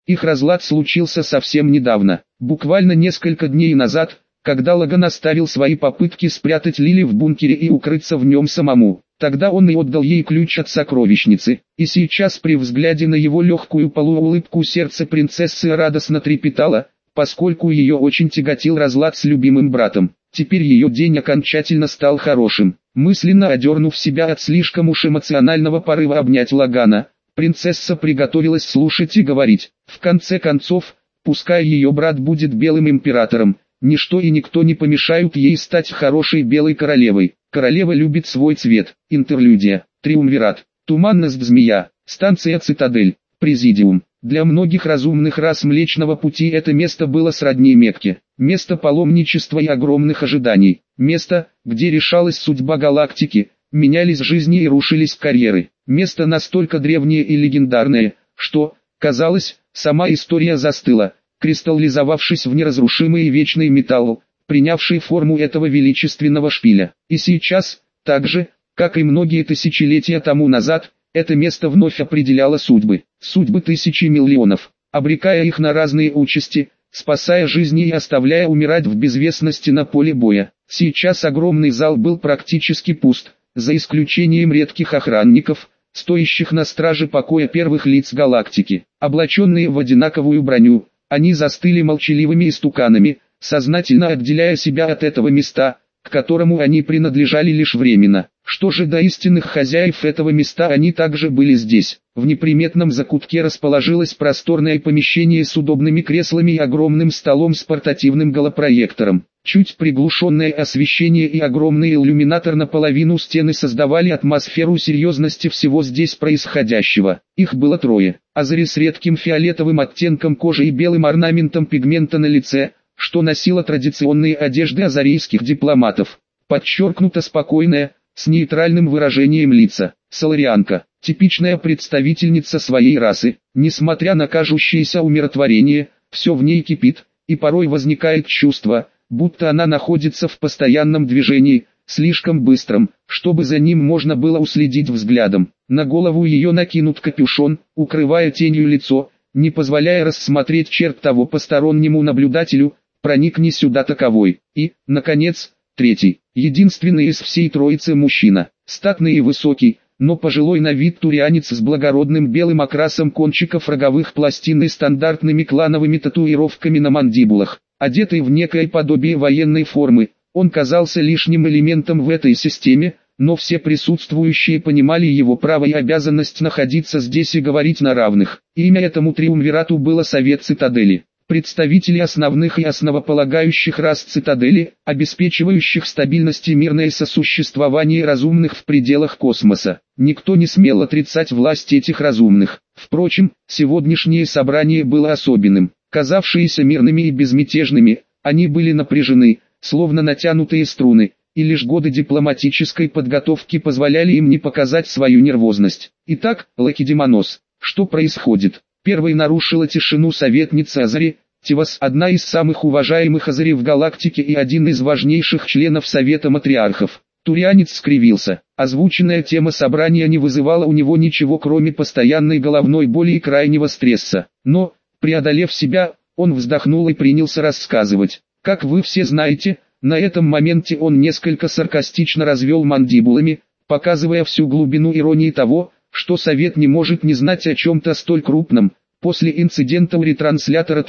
Их разлад случился совсем недавно, буквально несколько дней назад, когда Лаган оставил свои попытки спрятать Лили в бункере и укрыться в нем самому. Тогда он и отдал ей ключ от сокровищницы, и сейчас при взгляде на его легкую полуулыбку сердце принцессы радостно трепетало, поскольку ее очень тяготил разлад с любимым братом. Теперь ее день окончательно стал хорошим. Мысленно одернув себя от слишком уж эмоционального порыва обнять Лагана, принцесса приготовилась слушать и говорить. В конце концов, пускай ее брат будет белым императором, ничто и никто не помешают ей стать хорошей белой королевой. Королева любит свой цвет. Интерлюдия. Триумвират. Туманность змея. Станция Цитадель. Президиум. Для многих разумных рас Млечного Пути это место было сродни Мекке. Место паломничества и огромных ожиданий. Место, где решалась судьба галактики, менялись жизни и рушились карьеры. Место настолько древнее и легендарное, что, казалось, сама история застыла, кристаллизовавшись в неразрушимый и вечный металл, принявший форму этого величественного шпиля. И сейчас, так же, как и многие тысячелетия тому назад, это место вновь определяло судьбы тысячи миллионов, обрекая их на разные участи, спасая жизни и оставляя умирать в безвестности на поле боя. Сейчас огромный зал был практически пуст, за исключением редких охранников, стоящих на страже покоя первых лиц галактики. Облаченные в одинаковую броню, они застыли молчаливыми истуканами, сознательно отделяя себя от этого места, к которому они принадлежали лишь временно. Что же до истинных хозяев этого места, они также были здесь. В неприметном закутке расположилось просторное помещение с удобными креслами и огромным столом с портативным голопроектором. Чуть приглушенное освещение и огромный иллюминатор наполовину стены создавали атмосферу серьезности всего здесь происходящего. Их было трое. Азари с редким фиолетовым оттенком кожи и белым орнаментом пигмента на лице, что носила традиционные одежды азарийских дипломатов. Подчеркнуто спокойная, с нейтральным выражением лица. Соларианка, типичная представительница своей расы. Несмотря на кажущееся умиротворение, все в ней кипит, и порой возникает чувство, будто она находится в постоянном движении, слишком быстром, чтобы за ним можно было уследить взглядом. На голову ее накинут капюшон, укрывая тенью лицо, не позволяя рассмотреть черт того постороннему наблюдателю, проникни сюда таковой. И, наконец, третий, единственный из всей троицы мужчина, статный и высокий, но пожилой на вид турианец с благородным белым окрасом кончиков роговых пластин и стандартными клановыми татуировками на мандибулах. Одетый в некое подобие военной формы, он казался лишним элементом в этой системе, но все присутствующие понимали его право и обязанность находиться здесь и говорить на равных. Имя этому триумвирату было Совет Цитадели. Представители основных и основополагающих рас Цитадели, обеспечивающих стабильность и мирное сосуществование разумных в пределах космоса. Никто не смел отрицать власть этих разумных. Впрочем, сегодняшнее собрание было особенным. Казавшиеся мирными и безмятежными, они были напряжены, словно натянутые струны, и лишь годы дипломатической подготовки позволяли им не показать свою нервозность. Итак, Лакедемонос, что происходит? Первой нарушила тишину советница Азари, Тивас, одна из самых уважаемых Азари в галактике и один из важнейших членов Совета Матриархов. Турианец скривился. Озвученная тема собрания не вызывала у него ничего, кроме постоянной головной боли и крайнего стресса. Но, преодолев себя, он вздохнул и принялся рассказывать. Как вы все знаете, на этом моменте он несколько саркастично развел мандибулами, показывая всю глубину иронии того, что Совет не может не знать о чем-то столь крупном. После инцидента у ретранслятора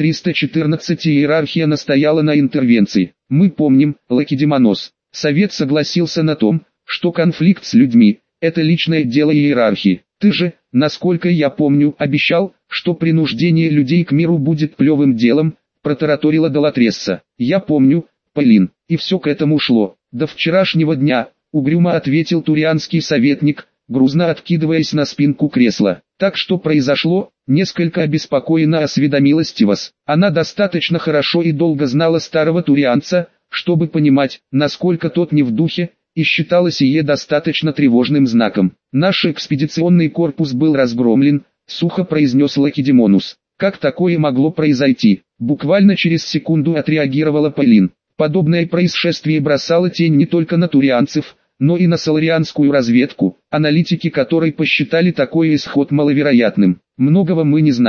314 иерархия настояла на интервенции. Мы помним, Лакедемонос. Совет согласился на том, что конфликт с людьми – это личное дело иерархии. Ты же, насколько я помню, обещал, что принуждение людей к миру будет плевым делом, протараторила Долатресса. Я помню, Пэлин, и все к этому шло. До вчерашнего дня, угрюмо ответил турианский советник, грузно откидываясь на спинку кресла. Так что произошло, несколько обеспокоенно осведомилась Тивас. Она достаточно хорошо и долго знала старого турианца, чтобы понимать, насколько тот не в духе, и считала сие достаточно тревожным знаком. Наш экспедиционный корпус был разгромлен, сухо произнес Лакедемонус. Как такое могло произойти? Буквально через секунду отреагировала Пэлин. Подобное происшествие бросало тень не только на турианцев, но и на соларианскую разведку, аналитики которой посчитали такой исход маловероятным. Многого мы не знаем.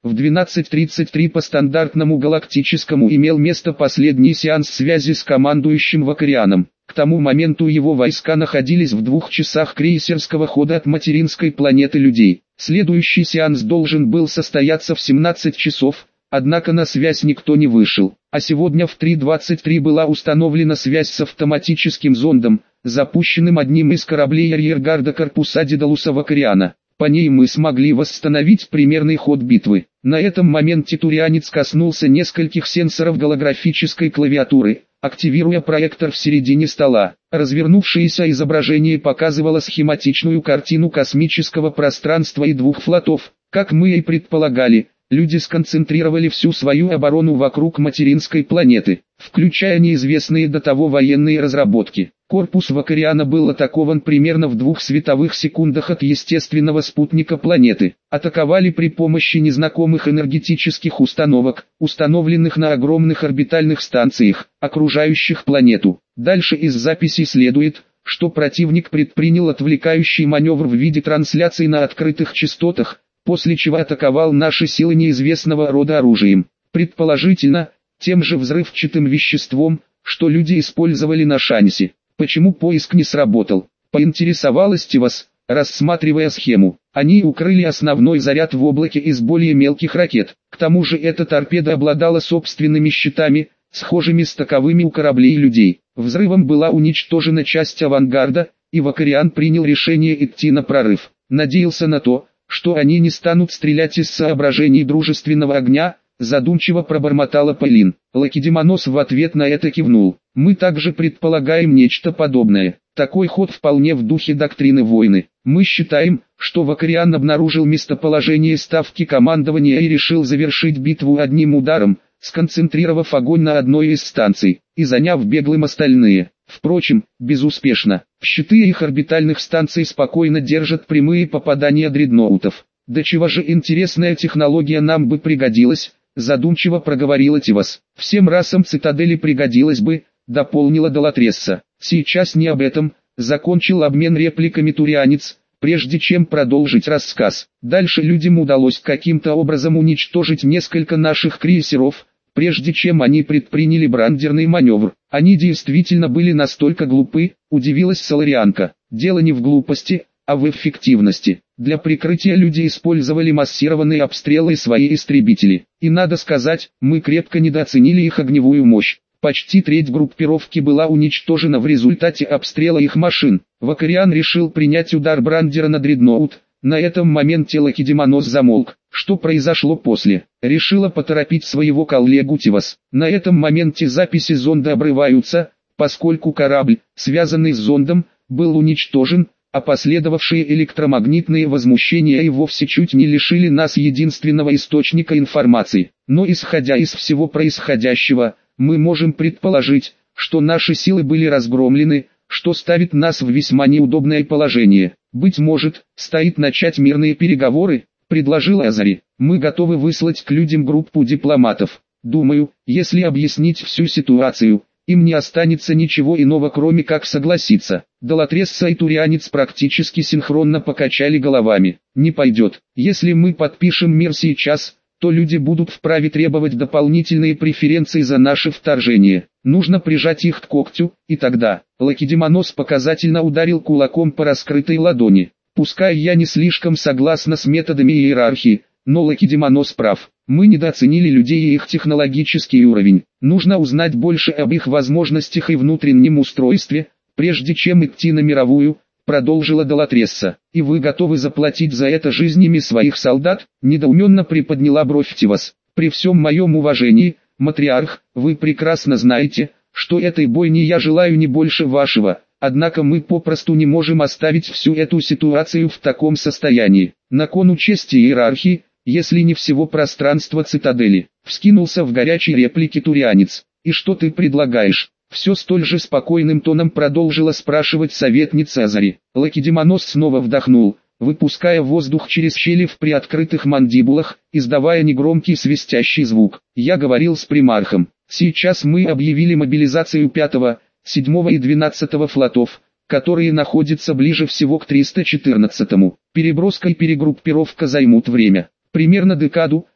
В 12:33 по стандартному галактическому имел место последний сеанс связи с командующим Вакарианом. К тому моменту его войска находились в 2 часах крейсерского хода от материнской планеты людей. Следующий сеанс должен был состояться в 17 часов, однако на связь никто не вышел. А сегодня в 3:23 была установлена связь с автоматическим зондом, запущенным одним из кораблей арьергарда корпуса Дедалуса Вакариана. По ней мы смогли восстановить примерный ход битвы. На этом моменте турианец коснулся нескольких сенсоров голографической клавиатуры, активируя проектор в середине стола. Развернувшееся изображение показывало схематичную картину космического пространства и 2 флотов. Как мы и предполагали, люди сконцентрировали всю свою оборону вокруг материнской планеты, включая неизвестные до того военные разработки. Корпус Вакариана был атакован примерно в 2 световых секундах от естественного спутника планеты. Атаковали при помощи незнакомых энергетических установок, установленных на огромных орбитальных станциях, окружающих планету. Дальше из записи следует, что противник предпринял отвлекающий маневр в виде трансляций на открытых частотах, после чего атаковал наши силы неизвестного рода оружием. Предположительно, тем же взрывчатым веществом, что люди использовали на Шансе. Почему поиск не сработал? Поинтересовалась Тивас, рассматривая схему. Они укрыли основной заряд в облаке из более мелких ракет. К тому же эта торпеда обладала собственными щитами, схожими с таковыми у кораблей людей. Взрывом была уничтожена часть авангарда, и Вакариан принял решение идти на прорыв. Надеялся на то, что они не станут стрелять из соображений дружественного огня, задумчиво пробормотала Пейлин. Лакедемонос в ответ на это кивнул. Мы также предполагаем нечто подобное. Такой ход вполне в духе доктрины войны. Мы считаем, что Вакариан обнаружил местоположение ставки командования и решил завершить битву одним ударом, сконцентрировав огонь на одной из станций, и заняв беглым остальные. Впрочем, безуспешно. Щиты их орбитальных станций спокойно держат прямые попадания дредноутов. Да чего же интересная технология нам бы пригодилась, задумчиво проговорила Тивас. Всем расам цитадели пригодилась бы, дополнила Долатресса. Сейчас не об этом, закончил обмен репликами турианец, прежде чем продолжить рассказ. Дальше людям удалось каким-то образом уничтожить несколько наших крейсеров, прежде чем они предприняли брандерный маневр. Они действительно были настолько глупы, удивилась Соларианка. Дело не в глупости, а в эффективности. Для прикрытия люди использовали массированные обстрелы и свои истребители. И надо сказать, мы крепко недооценили их огневую мощь. Почти треть группировки была уничтожена в результате обстрела их машин. Вакариан решил принять удар брандера на дредноут. На этом моменте Лакедемонос замолк. Что произошло после? Решила поторопить своего коллегу Тивас. На этом моменте записи зонда обрываются, поскольку корабль, связанный с зондом, был уничтожен, а последовавшие электромагнитные возмущения и вовсе чуть не лишили нас единственного источника информации. Но исходя из всего происходящего, мы можем предположить, что наши силы были разгромлены, что ставит нас в весьма неудобное положение. Быть может, стоит начать мирные переговоры, предложил Азари. Мы готовы выслать к людям группу дипломатов. Думаю, если объяснить всю ситуацию, им не останется ничего иного, кроме как согласиться. Долатресса и турианец практически синхронно покачали головами. Не пойдет. Если мы подпишем мир сейчас, то люди будут вправе требовать дополнительные преференции за наше вторжение. Нужно прижать их к когтю, и тогда Лакедемонос показательно ударил кулаком по раскрытой ладони. Пускай я не слишком согласна с методами иерархии, но Лакедемонос прав. Мы недооценили людей и их технологический уровень. Нужно узнать больше об их возможностях и внутреннем устройстве, прежде чем идти на мировую, продолжила Долатресса. И вы готовы заплатить за это жизнями своих солдат? Недоуменно приподняла бровь Тивас. При всем моем уважении, матриарх, вы прекрасно знаете, что этой бойни я желаю не больше вашего, однако мы попросту не можем оставить всю эту ситуацию в таком состоянии. На кону чести иерархии, если не всего пространства цитадели, вскинулся в горячей реплике турианец. И что ты предлагаешь? Все столь же спокойным тоном продолжила спрашивать советница Азари. Лакедемонос снова вдохнул, выпуская воздух через щели в приоткрытых мандибулах, издавая негромкий свистящий звук. Я говорил с примархом. Сейчас мы объявили мобилизацию 5-го, 7-го и 12-го флотов, которые находятся ближе всего к 314-му. Переброска и перегруппировка займут время. Примерно декаду,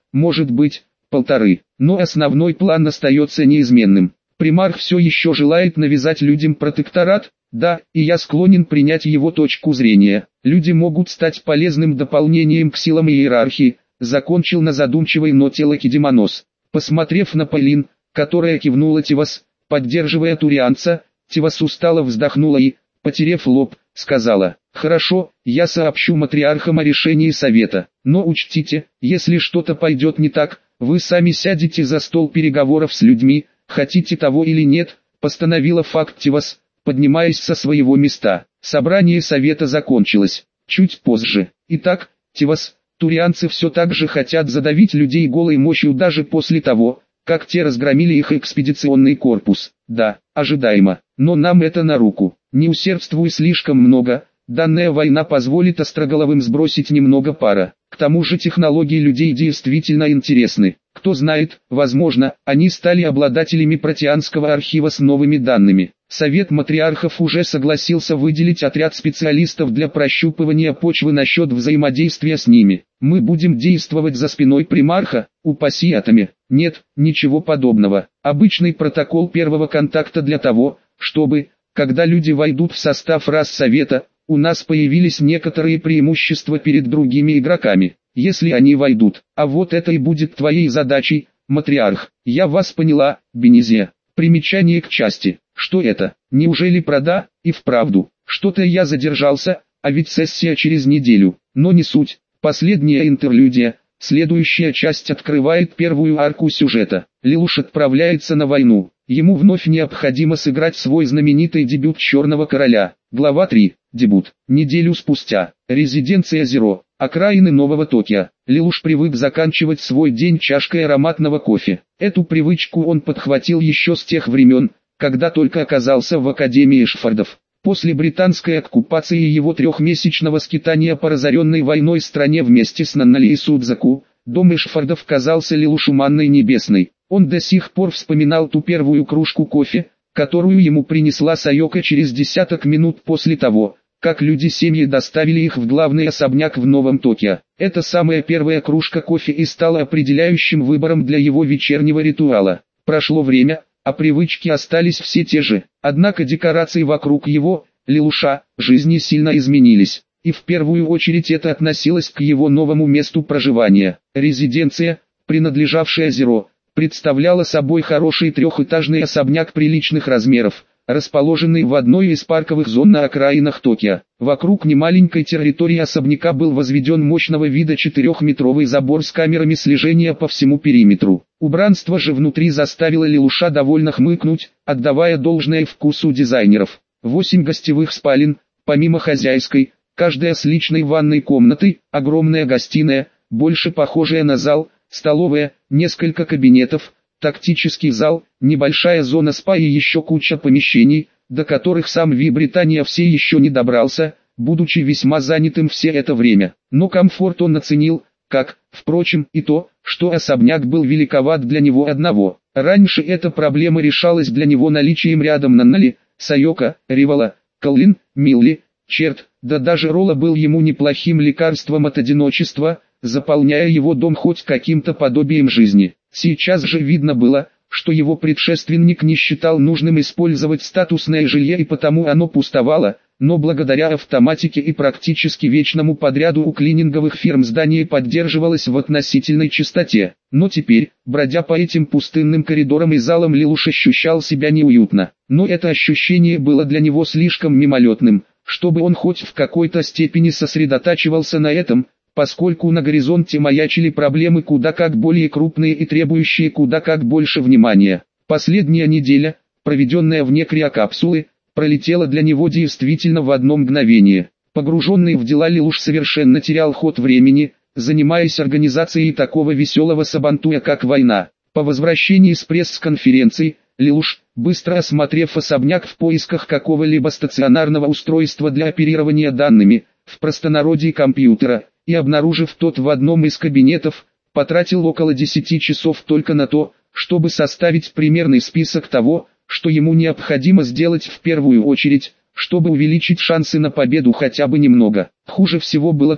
может быть, 1,5. Но основной план остается неизменным. Примарх все еще желает навязать людям протекторат, да, и я склонен принять его точку зрения. Люди могут стать полезным дополнением к силам иерархии, закончил на задумчивой ноте Лакедемонос. Посмотрев на Полин, которая кивнула Тивас, поддерживая турианца, Тивас устало вздохнула и, потерев лоб, сказала: «Хорошо, я сообщу матриархам о решении совета, но учтите, если что-то пойдет не так, вы сами сядете за стол переговоров с людьми, хотите того или нет», постановила факт Тивас, поднимаясь со своего места. Собрание совета закончилось. Чуть позже. Итак, Тивас, турианцы все так же хотят задавить людей голой мощью даже после того, как те разгромили их экспедиционный корпус. Да, ожидаемо, но нам это на руку. Не усердствуй слишком много, данная война позволит остроголовым сбросить немного пара. К тому же технологии людей действительно интересны. Кто знает, возможно, они стали обладателями протеанского архива с новыми данными. Совет матриархов уже согласился выделить отряд специалистов для прощупывания почвы насчет взаимодействия с ними. Мы будем действовать за спиной примарха, упаси атоме. Нет, ничего подобного. Обычный протокол первого контакта для того, чтобы, когда люди войдут в состав рас совета, у нас появились некоторые преимущества перед другими игроками, если они войдут. А вот это и будет твоей задачей, матриарх. Я вас поняла, Бенезия. Примечание к части. Что это? Неужели прода? И вправду. Что-то я задержался, а ведь сессия через неделю. Но не суть. Последняя интерлюдия. Следующая часть открывает первую арку сюжета. Лелуш отправляется на войну. Ему вновь необходимо сыграть свой знаменитый дебют Черного Короля. Глава 3. Дебют. Неделю спустя. Резиденция Зеро. Окраины Нового Токио. Лелуш привык заканчивать свой день чашкой ароматного кофе. Эту привычку он подхватил еще с тех времен, когда только оказался в Академии Эшфордов. После британской оккупации и его трехмесячного скитания по разоренной войной стране вместе с Наннали и Судзаку, дом Эшфордов казался Лелушу манной небесной. Он до сих пор вспоминал ту первую кружку кофе, которую ему принесла Сайока через десяток минут после того, как люди семьи доставили их в главный особняк в Новом Токио. Эта самая первая кружка кофе и стала определяющим выбором для его вечернего ритуала. Прошло время, а привычки остались все те же. Однако декорации вокруг его, Лелуша, жизни сильно изменились. И в первую очередь это относилось к его новому месту проживания. Резиденция, принадлежавшая Зеро, представляла собой хороший трехэтажный особняк приличных размеров, расположенный в одной из парковых зон на окраинах Токио. Вокруг немаленькой территории особняка был возведен мощного вида 4-метровый забор с камерами слежения по всему периметру. Убранство же внутри заставило Лелуша довольно хмыкнуть, отдавая должное вкусу дизайнеров. 8 гостевых спален, помимо хозяйской, каждая с личной ванной комнатой, огромная гостиная, больше похожая на зал, столовая, несколько кабинетов, тактический зал, небольшая зона спа и еще куча помещений, до которых сам Британия все еще не добрался, будучи весьма занятым все это время. Но комфорт он оценил, как, впрочем, и то, что особняк был великоват для него одного. Раньше эта проблема решалась для него наличием рядом Наннали, Сайока, Ривала, Каллин, Милли, Черт, да даже Ролла был ему неплохим лекарством от одиночества, заполняя его дом хоть каким-то подобием жизни. Сейчас же видно было, что его предшественник не считал нужным использовать статусное жилье и потому оно пустовало, но благодаря автоматике и практически вечному подряду у клининговых фирм здание поддерживалось в относительной чистоте. Но теперь, бродя по этим пустынным коридорам и залам, Лелуш ощущал себя неуютно. Но это ощущение было для него слишком мимолетным, чтобы он хоть в какой-то степени сосредотачивался на этом, поскольку на горизонте маячили проблемы куда как более крупные и требующие куда как больше внимания. Последняя неделя, проведенная вне криокапсулы, пролетела для него действительно в одно мгновение. Погруженный в дела Лелуш совершенно терял ход времени, занимаясь организацией такого веселого сабантуя как война. По возвращении с пресс-конференции, Лелуш, быстро осмотрев особняк в поисках какого-либо стационарного устройства для оперирования данными, в простонародье компьютера, и обнаружив тот в одном из кабинетов, потратил около 10 часов только на то, чтобы составить примерный список того, что ему необходимо сделать в первую очередь, чтобы увеличить шансы на победу хотя бы немного. Хуже всего было то,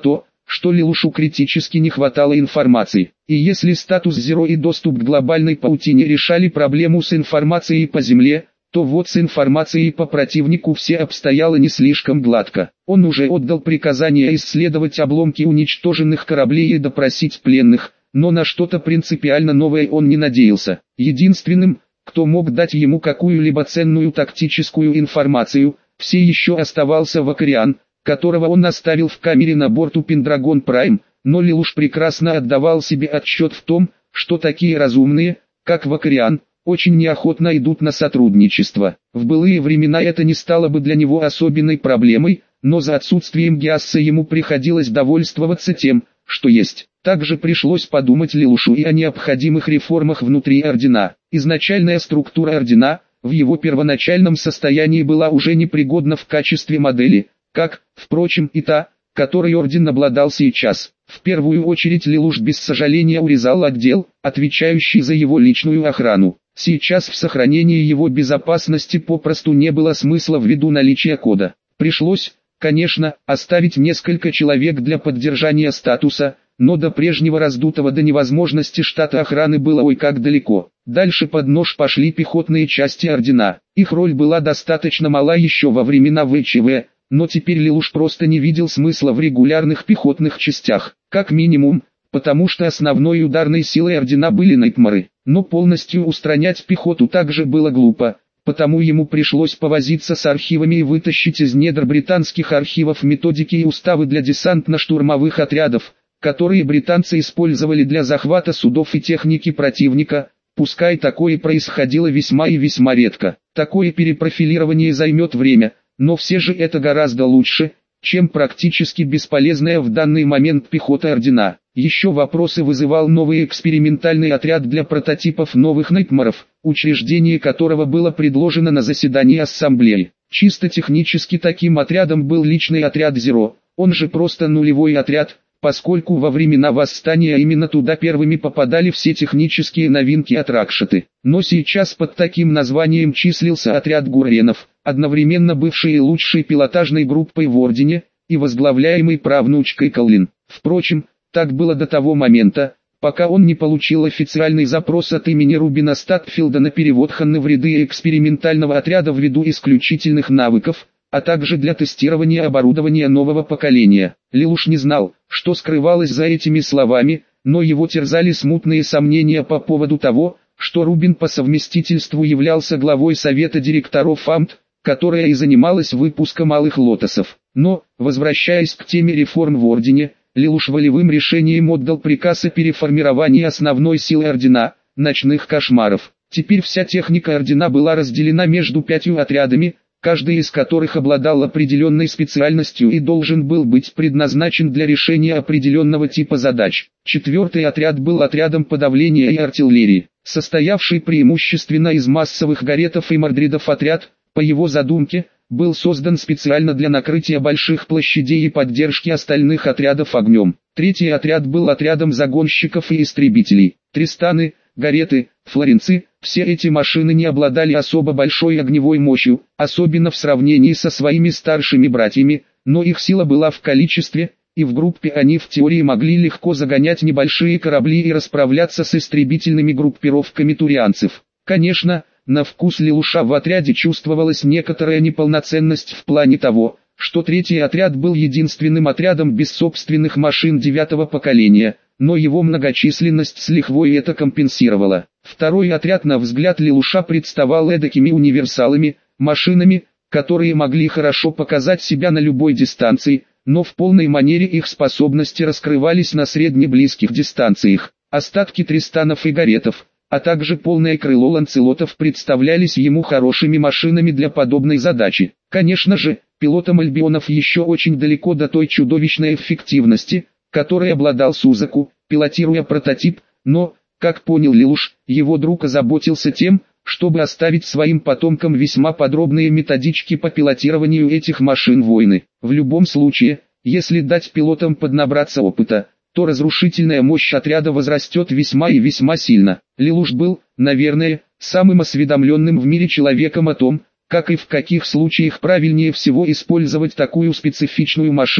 что Лелушу критически не хватало информации. И если статус Зеро и доступ к глобальной паутине решали проблему с информацией по Земле, то вот с информацией по противнику все обстояло не слишком гладко. Он уже отдал приказание исследовать обломки уничтоженных кораблей и допросить пленных, но на что-то принципиально новое он не надеялся. Единственным, кто мог дать ему какую-либо ценную тактическую информацию, все еще оставался Вакариан, которого он оставил в камере на борту Пендрагон Прайм, но Лелуш прекрасно отдавал себе отчет в том, что такие разумные, как Вакариан, очень неохотно идут на сотрудничество. В былые времена это не стало бы для него особенной проблемой, но за отсутствием Гиасса ему приходилось довольствоваться тем, что есть. Также пришлось подумать Лелушу и о необходимых реформах внутри Ордена. Изначальная структура Ордена, в его первоначальном состоянии была уже непригодна в качестве модели, как, впрочем, и та, которой Орден обладал сейчас. В первую очередь Лелуш без сожаления урезал отдел, отвечающий за его личную охрану. Сейчас в сохранении его безопасности попросту не было смысла ввиду наличия кода. Пришлось, конечно, оставить несколько человек для поддержания статуса, но до прежнего раздутого до невозможности штата охраны было ой как далеко. Дальше под нож пошли пехотные части Ордена. Их роль была достаточно мала еще во времена ВЧВ, но теперь Лелуш просто не видел смысла в регулярных пехотных частях, как минимум, потому что основной ударной силой Ордена были найтмары. Но полностью устранять пехоту также было глупо, потому ему пришлось повозиться с архивами и вытащить из недр британских архивов методики и уставы для десантно-штурмовых отрядов, которые британцы использовали для захвата судов и техники противника, пускай такое происходило весьма и весьма редко. Такое перепрофилирование займет время, но все же это гораздо лучше, чем практически бесполезная в данный момент пехота Ордена. Еще вопросы вызывал новый экспериментальный отряд для прототипов новых найтмаров, учреждение которого было предложено на заседании ассамблеи. Чисто технически таким отрядом был личный отряд Зеро, он же просто нулевой отряд, поскольку во времена восстания именно туда первыми попадали все технические новинки от Ракшаты. Но сейчас под таким названием числился отряд Гурренов, одновременно бывшей и лучшей пилотажной группой в Ордене, и возглавляемый правнучкой Каллин. Впрочем, так было до того момента, пока он не получил официальный запрос от имени Рубина Статфилда на перевод Ханны в ряды экспериментального отряда ввиду исключительных навыков, а также для тестирования оборудования нового поколения. Лелуш не знал, что скрывалось за этими словами, но его терзали смутные сомнения по поводу того, что Рубин по совместительству являлся главой совета директоров АМТ, которая и занималась выпуском алых лотосов. Но, возвращаясь к теме реформ в Ордене, Лелуш волевым решением отдал приказ о переформировании основной силы Ордена, ночных кошмаров. Теперь вся техника Ордена была разделена между 5 отрядами, каждый из которых обладал определенной специальностью и должен был быть предназначен для решения определенного типа задач. 4-й отряд был отрядом подавления и артиллерии, состоявший преимущественно из массовых гаретов и мордридов. Отряд, по его задумке, был создан специально для накрытия больших площадей и поддержки остальных отрядов огнем. 3-й отряд был отрядом загонщиков и истребителей. Тристаны, гареты, флоренцы, все эти машины не обладали особо большой огневой мощью, особенно в сравнении со своими старшими братьями, но их сила была в количестве, и в группе они в теории могли легко загонять небольшие корабли и расправляться с истребительными группировками турианцев. Конечно, на вкус Лелуша в отряде чувствовалась некоторая неполноценность в плане того, что 3-й отряд был единственным отрядом без собственных машин 9-го поколения, но его многочисленность с лихвой это компенсировала. 2-й отряд на взгляд Лелуша представал эдакими универсалами, машинами, которые могли хорошо показать себя на любой дистанции, но в полной манере их способности раскрывались на средне-близких дистанциях. Остатки Тристанов и Гаретов, а также полное крыло Ланцелотов представлялись ему хорошими машинами для подобной задачи. Конечно же, пилотам Альбионов еще очень далеко до той чудовищной эффективности, которой обладал Сузаку, пилотируя прототип, но, как понял Лелуш, его друг озаботился тем, чтобы оставить своим потомкам весьма подробные методички по пилотированию этих машин войны. В любом случае, если дать пилотам поднабраться опыта, то разрушительная мощь отряда возрастет весьма и весьма сильно. Лелуш был, наверное, самым осведомленным в мире человеком о том, как и в каких случаях правильнее всего использовать такую специфичную машину,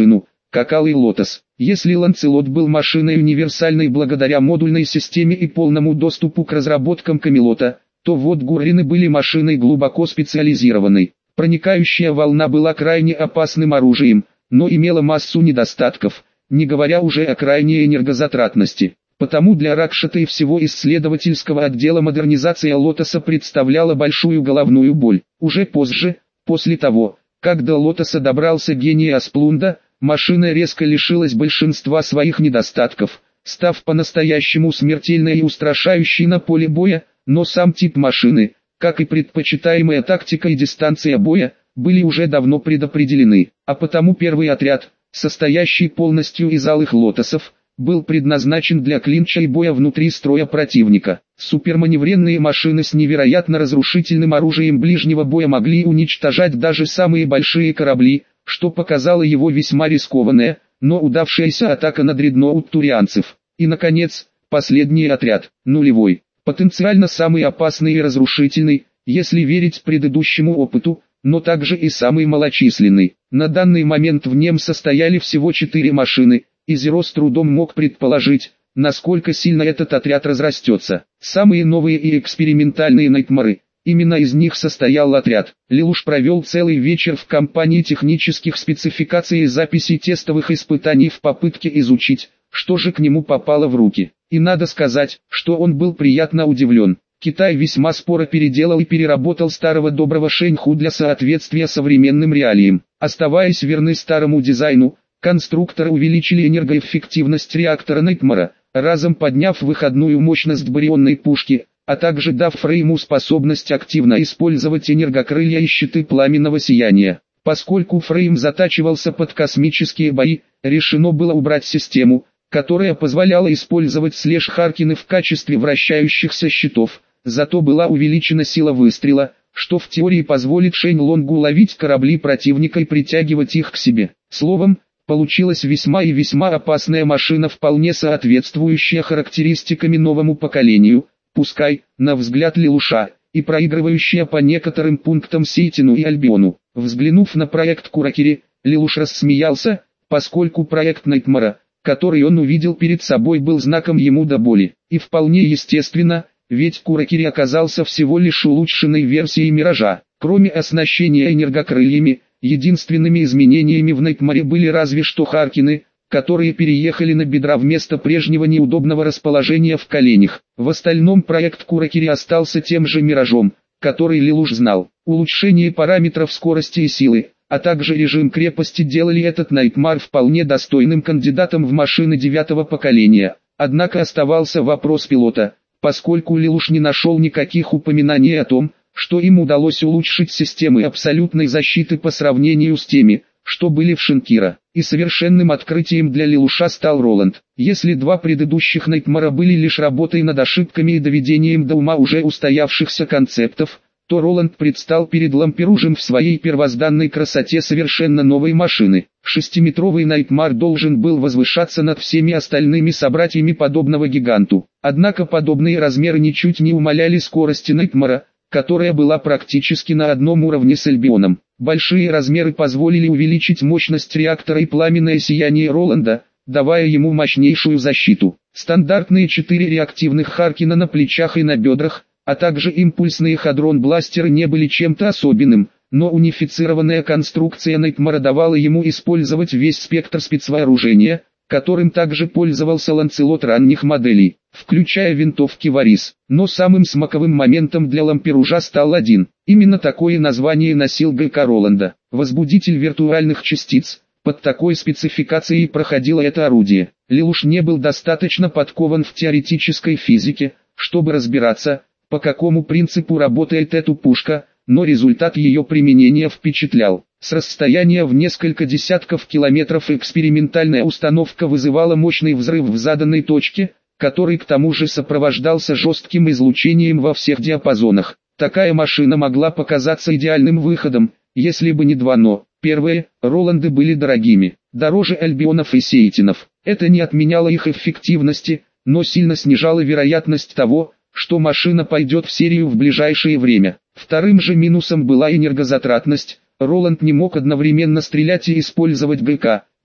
как Алый Лотос. Если Ланцелот был машиной универсальной благодаря модульной системе и полному доступу к разработкам Камелота, то вот Гуррины были машиной глубоко специализированной. Проникающая волна была крайне опасным оружием, но имела массу недостатков, не говоря уже о крайней энергозатратности. Потому для Ракшата и всего исследовательского отдела модернизация Лотоса представляла большую головную боль. Уже позже, после того, как до Лотоса добрался гений Асплунда, машина резко лишилась большинства своих недостатков, став по-настоящему смертельной и устрашающей на поле боя, но сам тип машины, как и предпочитаемая тактика и дистанция боя, были уже давно предопределены, а потому первый отряд, состоящий полностью из Алых Лотосов, был предназначен для клинча и боя внутри строя противника. Суперманевренные машины с невероятно разрушительным оружием ближнего боя могли уничтожать даже самые большие корабли, что показало его весьма рискованная, но удавшаяся атака на дредноут турианцев. И наконец, последний отряд, нулевой, потенциально самый опасный и разрушительный, если верить предыдущему опыту, но также и самый малочисленный. На данный момент в нем состояли всего 4 машины, и Зеро с трудом мог предположить, насколько сильно этот отряд разрастется. Самые новые и экспериментальные найтмары, именно из них состоял отряд. Лелуш провел целый вечер в компании технических спецификаций и записей тестовых испытаний в попытке изучить, что же к нему попало в руки. И надо сказать, что он был приятно удивлен. Китай весьма споро переделал и переработал старого доброго Шэньху для соответствия современным реалиям. Оставаясь верны старому дизайну, конструкторы увеличили энергоэффективность реактора Найтмара, разом подняв выходную мощность барионной пушки, а также дав фрейму способность активно использовать энергокрылья и щиты пламенного сияния. Поскольку фрейм затачивался под космические бои, решено было убрать систему, которая позволяла использовать слэш-харкины в качестве вращающихся щитов, зато была увеличена сила выстрела, что в теории позволит Шэнь-Лонгу ловить корабли противника и притягивать их к себе. Словом, получилась весьма и весьма опасная машина, вполне соответствующая характеристиками новому поколению, пускай, на взгляд Лелуша, и проигрывающая по некоторым пунктам Сейтину и Альбиону. Взглянув на проект Куракири, Лелуш рассмеялся, поскольку проект Найтмара, который он увидел перед собой, был знаком ему до боли. И вполне естественно, ведь Куракири оказался всего лишь улучшенной версией Миража. Кроме оснащения энергокрыльями, единственными изменениями в Найтмаре были разве что Харкины, которые переехали на бедра вместо прежнего неудобного расположения в коленях. В остальном проект Куракири остался тем же Миражом, который Лелуш знал. Улучшение параметров скорости и силы, а также режим крепости делали этот Найтмар вполне достойным кандидатом в машины 9-го поколения. Однако оставался вопрос пилота, поскольку Лелуш не нашел никаких упоминаний о том, что им удалось улучшить системы абсолютной защиты по сравнению с теми, что были в Шинкира. И совершенным открытием для Лелуша стал Роланд. Если два предыдущих Найтмара были лишь работой над ошибками и доведением до ума уже устоявшихся концептов, то Роланд предстал перед Ламперужем в своей первозданной красоте совершенно новой машины. 6-метровый Найтмар должен был возвышаться над всеми остальными собратьями подобного гиганту. Однако подобные размеры ничуть не умаляли скорости Найтмара, которая была практически на одном уровне с Альбионом. Большие размеры позволили увеличить мощность реактора и пламенное сияние Роланда, давая ему мощнейшую защиту. Стандартные 4 реактивных Харкина на плечах и на бедрах, а также импульсные хадрон-бластеры не были чем-то особенным, но унифицированная конструкция Найтмара давала ему использовать весь спектр спецвооружения, которым также пользовался Ланцелот ранних моделей, включая винтовки Варис. Но самым смаковым моментом для Ламперужа стал один. Именно такое название носил ГК Роланда. Возбудитель виртуальных частиц. Под такой спецификацией проходило это орудие. Лелуш не был достаточно подкован в теоретической физике, чтобы разбираться, по какому принципу работает эта пушка, но результат ее применения впечатлял. С расстояния в несколько десятков километров экспериментальная установка вызывала мощный взрыв в заданной точке, который к тому же сопровождался жестким излучением во всех диапазонах. Такая машина могла показаться идеальным выходом, если бы не два «но». Первые, Роланды были дорогими, дороже Альбионов и Сейтинов. Это не отменяло их эффективности, но сильно снижало вероятность того, что машина пойдет в серию в ближайшее время. Вторым же минусом была энергозатратность. Роланд не мог одновременно стрелять и использовать ГК,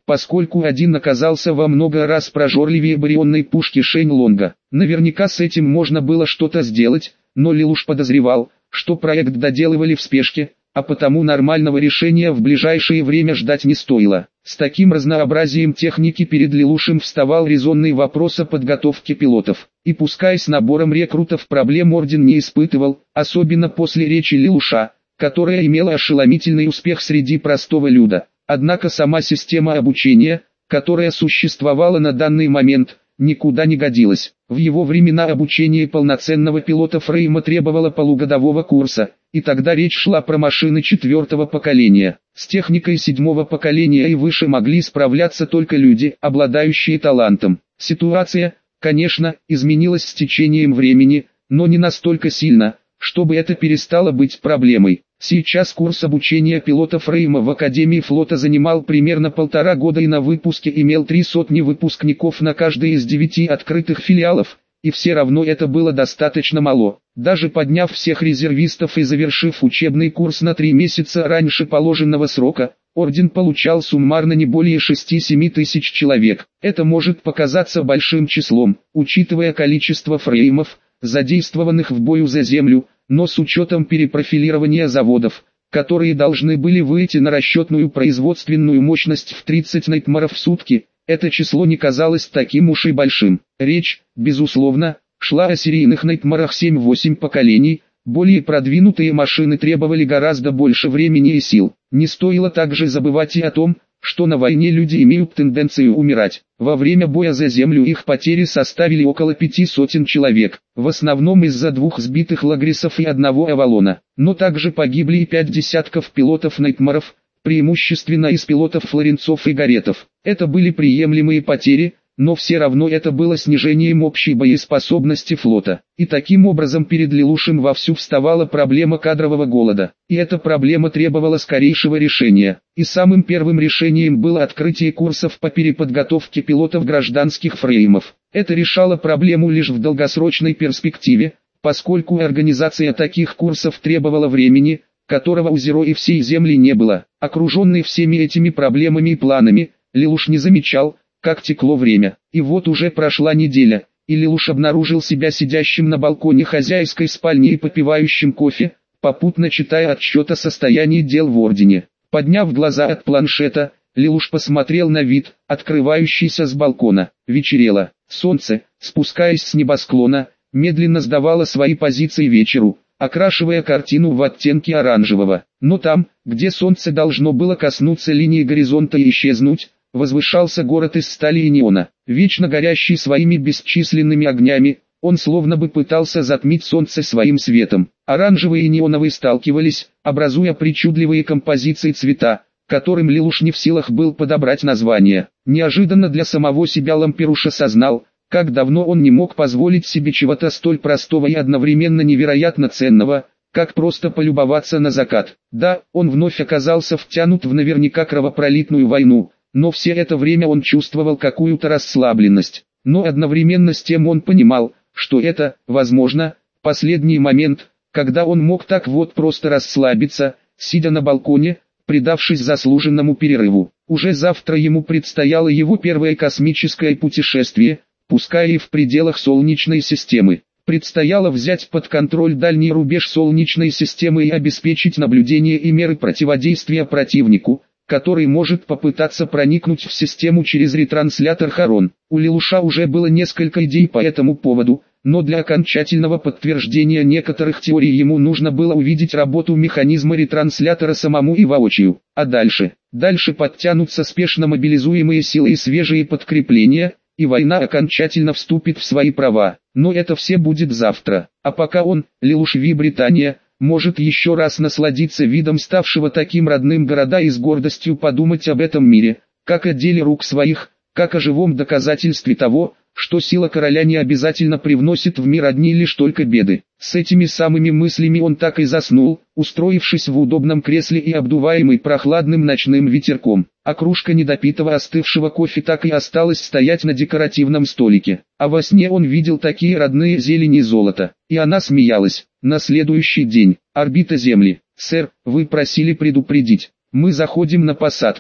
поскольку один оказался во много раз прожорливее барионной пушки Шэньлонга. Наверняка с этим можно было что-то сделать, но Лелуш подозревал, что проект доделывали в спешке, а потому нормального решения в ближайшее время ждать не стоило. С таким разнообразием техники перед Лелушем вставал резонный вопрос о подготовке пилотов. И пускай с набором рекрутов проблем Орден не испытывал, особенно после речи Лелуша, которая имела ошеломительный успех среди простого люда. Однако сама система обучения, которая существовала на данный момент, никуда не годилась. В его времена обучение полноценного пилота Фрейма требовало полугодового курса, и тогда речь шла про машины 4-го поколения. С техникой 7-го поколения и выше могли справляться только люди, обладающие талантом. Ситуация, конечно, изменилась с течением времени, но не настолько сильно, чтобы это перестало быть проблемой. Сейчас курс обучения пилота Фрейма в Академии флота занимал примерно 1,5 года и на выпуске имел 300 выпускников на каждый из 9 открытых филиалов, и все равно это было достаточно мало. Даже подняв всех резервистов и завершив учебный курс на 3 месяца раньше положенного срока, Орден получал суммарно не более 6-7 тысяч человек. Это может показаться большим числом, учитывая количество фреймов, задействованных в бою за Землю, но с учетом перепрофилирования заводов, которые должны были выйти на расчетную производственную мощность в 30 найтмаров в сутки, это число не казалось таким уж и большим. Речь, безусловно, шла о серийных найтмарах 7-8 поколений, более продвинутые машины требовали гораздо больше времени и сил. Не стоило также забывать и о том, что на войне люди имеют тенденцию умирать. Во время боя за Землю их потери составили около 500 человек, в основном из-за 2 сбитых лагрисов и 1 Авалона. Но также погибли и 5 десятков пилотов-найтмаров, преимущественно из пилотов Флоренцов и Гаретов. Это были приемлемые потери, но все равно это было снижением общей боеспособности флота. И таким образом перед Лелушем вовсю вставала проблема кадрового голода. И эта проблема требовала скорейшего решения. И самым первым решением было открытие курсов по переподготовке пилотов гражданских фреймов. Это решало проблему лишь в долгосрочной перспективе, поскольку организация таких курсов требовала времени, которого у Зеро и всей Земли не было. Окруженный всеми этими проблемами и планами, Лелуш не замечал, как текло время. И вот уже прошла неделя, и Лелуш обнаружил себя сидящим на балконе хозяйской спальни и попивающим кофе, попутно читая отчет о состоянии дел в Ордене. Подняв глаза от планшета, Лелуш посмотрел на вид, открывающийся с балкона. Вечерело. Солнце, спускаясь с небосклона, медленно сдавало свои позиции вечеру, окрашивая картину в оттенки оранжевого. Но там, где солнце должно было коснуться линии горизонта и исчезнуть, возвышался город из стали и неона. Вечно горящий своими бесчисленными огнями, он словно бы пытался затмить солнце своим светом. Оранжевый и неоновый сталкивались, образуя причудливые композиции цвета, которым Лелуш не в силах был подобрать название. Неожиданно для самого себя Ламперуш осознал, как давно он не мог позволить себе чего-то столь простого и одновременно невероятно ценного, как просто полюбоваться на закат. Да, он вновь оказался втянут в наверняка кровопролитную войну, но все это время он чувствовал какую-то расслабленность. Но одновременно с тем он понимал, что это, возможно, последний момент, когда он мог так вот просто расслабиться, сидя на балконе, предавшись заслуженному перерыву. Уже завтра ему предстояло его первое космическое путешествие, пускай и в пределах Солнечной системы. Предстояло взять под контроль дальний рубеж Солнечной системы и обеспечить наблюдение и меры противодействия противнику, который может попытаться проникнуть в систему через ретранслятор Харон. У Лелуша уже было несколько идей по этому поводу, но для окончательного подтверждения некоторых теорий ему нужно было увидеть работу механизма ретранслятора самому и воочию. А дальше подтянутся спешно мобилизуемые силы и свежие подкрепления, и война окончательно вступит в свои права. Но это все будет завтра. А пока он, Лелуш Ви Британия, может еще раз насладиться видом ставшего таким родным города и с гордостью подумать об этом мире, как о деле рук своих, как о живом доказательстве того, что сила короля не обязательно привносит в мир одни лишь только беды. С этими самыми мыслями он так и заснул, устроившись в удобном кресле и обдуваемый прохладным ночным ветерком. А кружка недопитого остывшего кофе так и осталась стоять на декоративном столике. А во сне он видел такие родные зелени и золото. И она смеялась. На следующий день. Орбита Земли. «Сэр, вы просили предупредить. Мы заходим на посадку».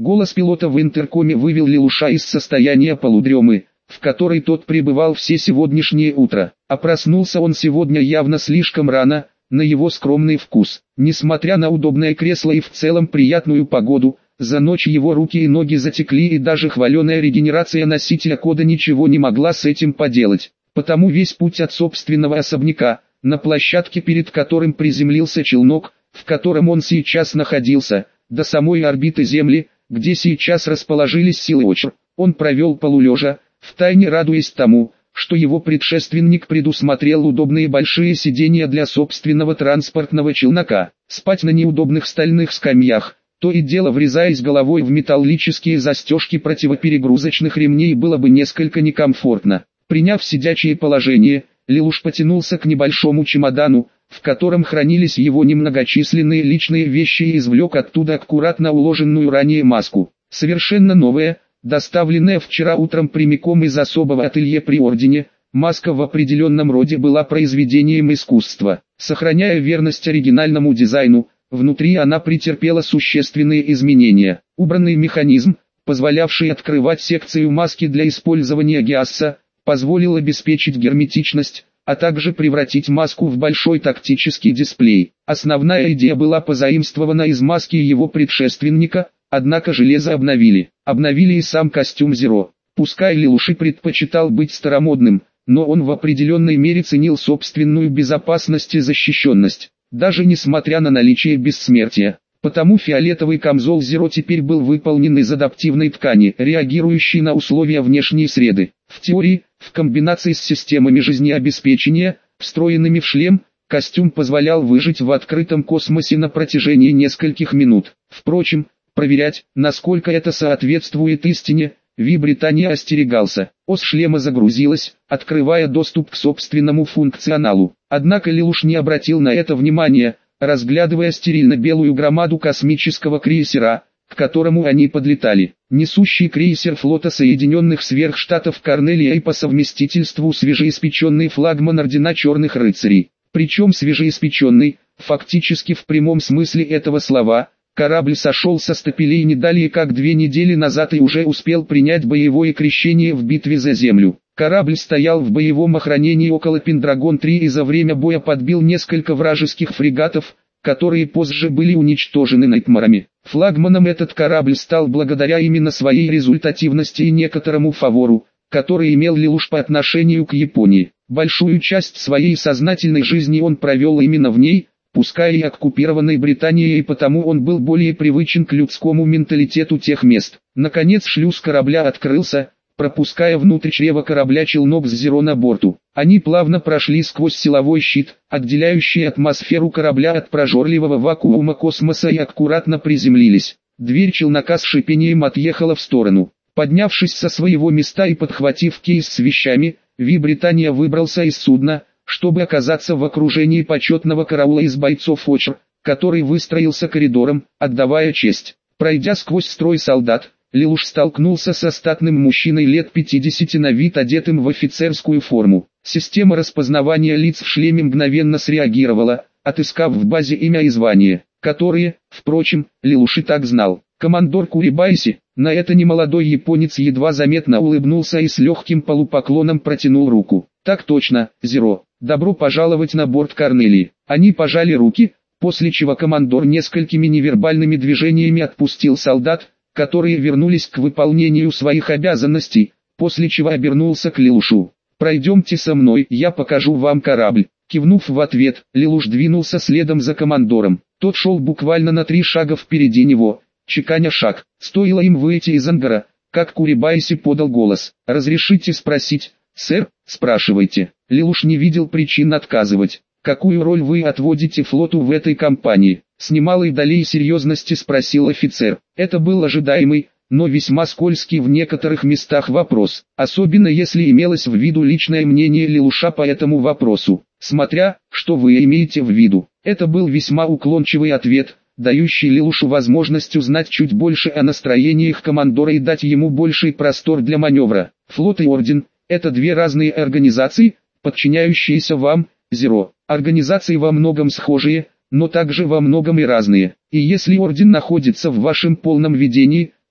Голос пилота в интеркоме вывел Лелуша из состояния полудремы, в которой тот пребывал все сегодняшнее утро. А проснулся он сегодня явно слишком рано, на его скромный вкус. Несмотря на удобное кресло и в целом приятную погоду, за ночь его руки и ноги затекли, и даже хваленая регенерация носителя кода ничего не могла с этим поделать. Потому весь путь от собственного особняка, на площадке перед которым приземлился челнок, в котором он сейчас находился, до самой орбиты Земли, где сейчас расположились силы ОЧР, он провел полулежа, втайне радуясь тому, что его предшественник предусмотрел удобные большие сиденья для собственного транспортного челнока. Спать на неудобных стальных скамьях, то и дело врезаясь головой в металлические застежки противоперегрузочных ремней, было бы несколько некомфортно. Приняв сидячее положение, Лелуш потянулся к небольшому чемодану, в котором хранились его немногочисленные личные вещи, и извлек оттуда аккуратно уложенную ранее маску. Совершенно новая, доставленная вчера утром прямиком из особого ателье при Ордене, маска в определенном роде была произведением искусства. Сохраняя верность оригинальному дизайну, внутри она претерпела существенные изменения. Убранный механизм, позволявший открывать секцию маски для использования ГИАСа, позволил обеспечить герметичность, а также превратить маску в большой тактический дисплей. Основная идея была позаимствована из маски его предшественника, однако железо обновили. Обновили и сам костюм Зеро. Пускай Лелуши предпочитал быть старомодным, но он в определенной мере ценил собственную безопасность и защищенность, даже несмотря на наличие бессмертия. Потому фиолетовый камзол Зеро теперь был выполнен из адаптивной ткани, реагирующей на условия внешней среды. В теории, в комбинации с системами жизнеобеспечения, встроенными в шлем, костюм позволял выжить в открытом космосе на протяжении нескольких минут. Впрочем, проверять, насколько это соответствует истине, Ви-Британия остерегался. Ось шлема загрузилась, открывая доступ к собственному функционалу. Однако Лелуш не обратил на это внимания, разглядывая стерильно-белую громаду космического крейсера, к которому они подлетали. Несущий крейсер флота Соединенных Сверхштатов Корнелия и по совместительству свежеиспеченный флагман Ордена Черных Рыцарей. Причем свежеиспеченный, фактически в прямом смысле этого слова. Корабль сошел со стапелей не далее как 2 недели назад и уже успел принять боевое крещение в битве за Землю. Корабль стоял в боевом охранении около Пендрагон-3 и за время боя подбил несколько вражеских фрегатов, которые позже были уничтожены найтмарами. Флагманом этот корабль стал благодаря именно своей результативности и некоторому фавору, который имел Лелуш по отношению к Японии. Большую часть своей сознательной жизни он провел именно в ней, пускай и оккупированной Британией, и потому он был более привычен к людскому менталитету тех мест. Наконец шлюз корабля открылся, пропуская внутрь чрева корабля челнок с Зеро на борту. Они плавно прошли сквозь силовой щит, отделяющий атмосферу корабля от прожорливого вакуума космоса, и аккуратно приземлились. Дверь челнока с шипением отъехала в сторону. Поднявшись со своего места и подхватив кейс с вещами, Ви-Британия выбрался из судна, чтобы оказаться в окружении почетного караула из бойцов ОЧР, который выстроился коридором, отдавая честь. Пройдя сквозь строй солдат, Лелуш столкнулся со статным мужчиной лет 50 на вид, одетым в офицерскую форму. Система распознавания лиц в шлеме мгновенно среагировала, отыскав в базе имя и звание, которые, впрочем, Лелуш и так знал. Командор Курибайси. На это немолодой японец едва заметно улыбнулся и с легким полупоклоном протянул руку. «Так точно, Зеро. Добро пожаловать на борт Корнелии». Они пожали руки, после чего командор несколькими невербальными движениями отпустил солдат, которые вернулись к выполнению своих обязанностей, после чего обернулся к Лелушу. «Пройдемте со мной, я покажу вам корабль». Кивнув в ответ, Лелуш двинулся следом за командором. Тот шел буквально на 3 шага впереди него, чеканя шаг. Стоило им выйти из ангара, как Курибайси подал голос. «Разрешите спросить, сэр?» «Спрашивайте». Лелуш не видел причин отказывать. «Какую роль вы отводите флоту в этой кампании?» С немалой долей серьезности спросил офицер. Это был ожидаемый, но весьма скользкий в некоторых местах вопрос, особенно если имелось в виду личное мнение Лелуша по этому вопросу. Смотря, что вы имеете в виду. Это был весьма уклончивый ответ, дающий Лелушу возможность узнать чуть больше о настроениях командора и дать ему больший простор для маневра. Флот и Орден – это 2 разные организации, подчиняющиеся вам, Зеро. Организации во многом схожие, но также во многом и разные. И если Орден находится в вашем полном ведении,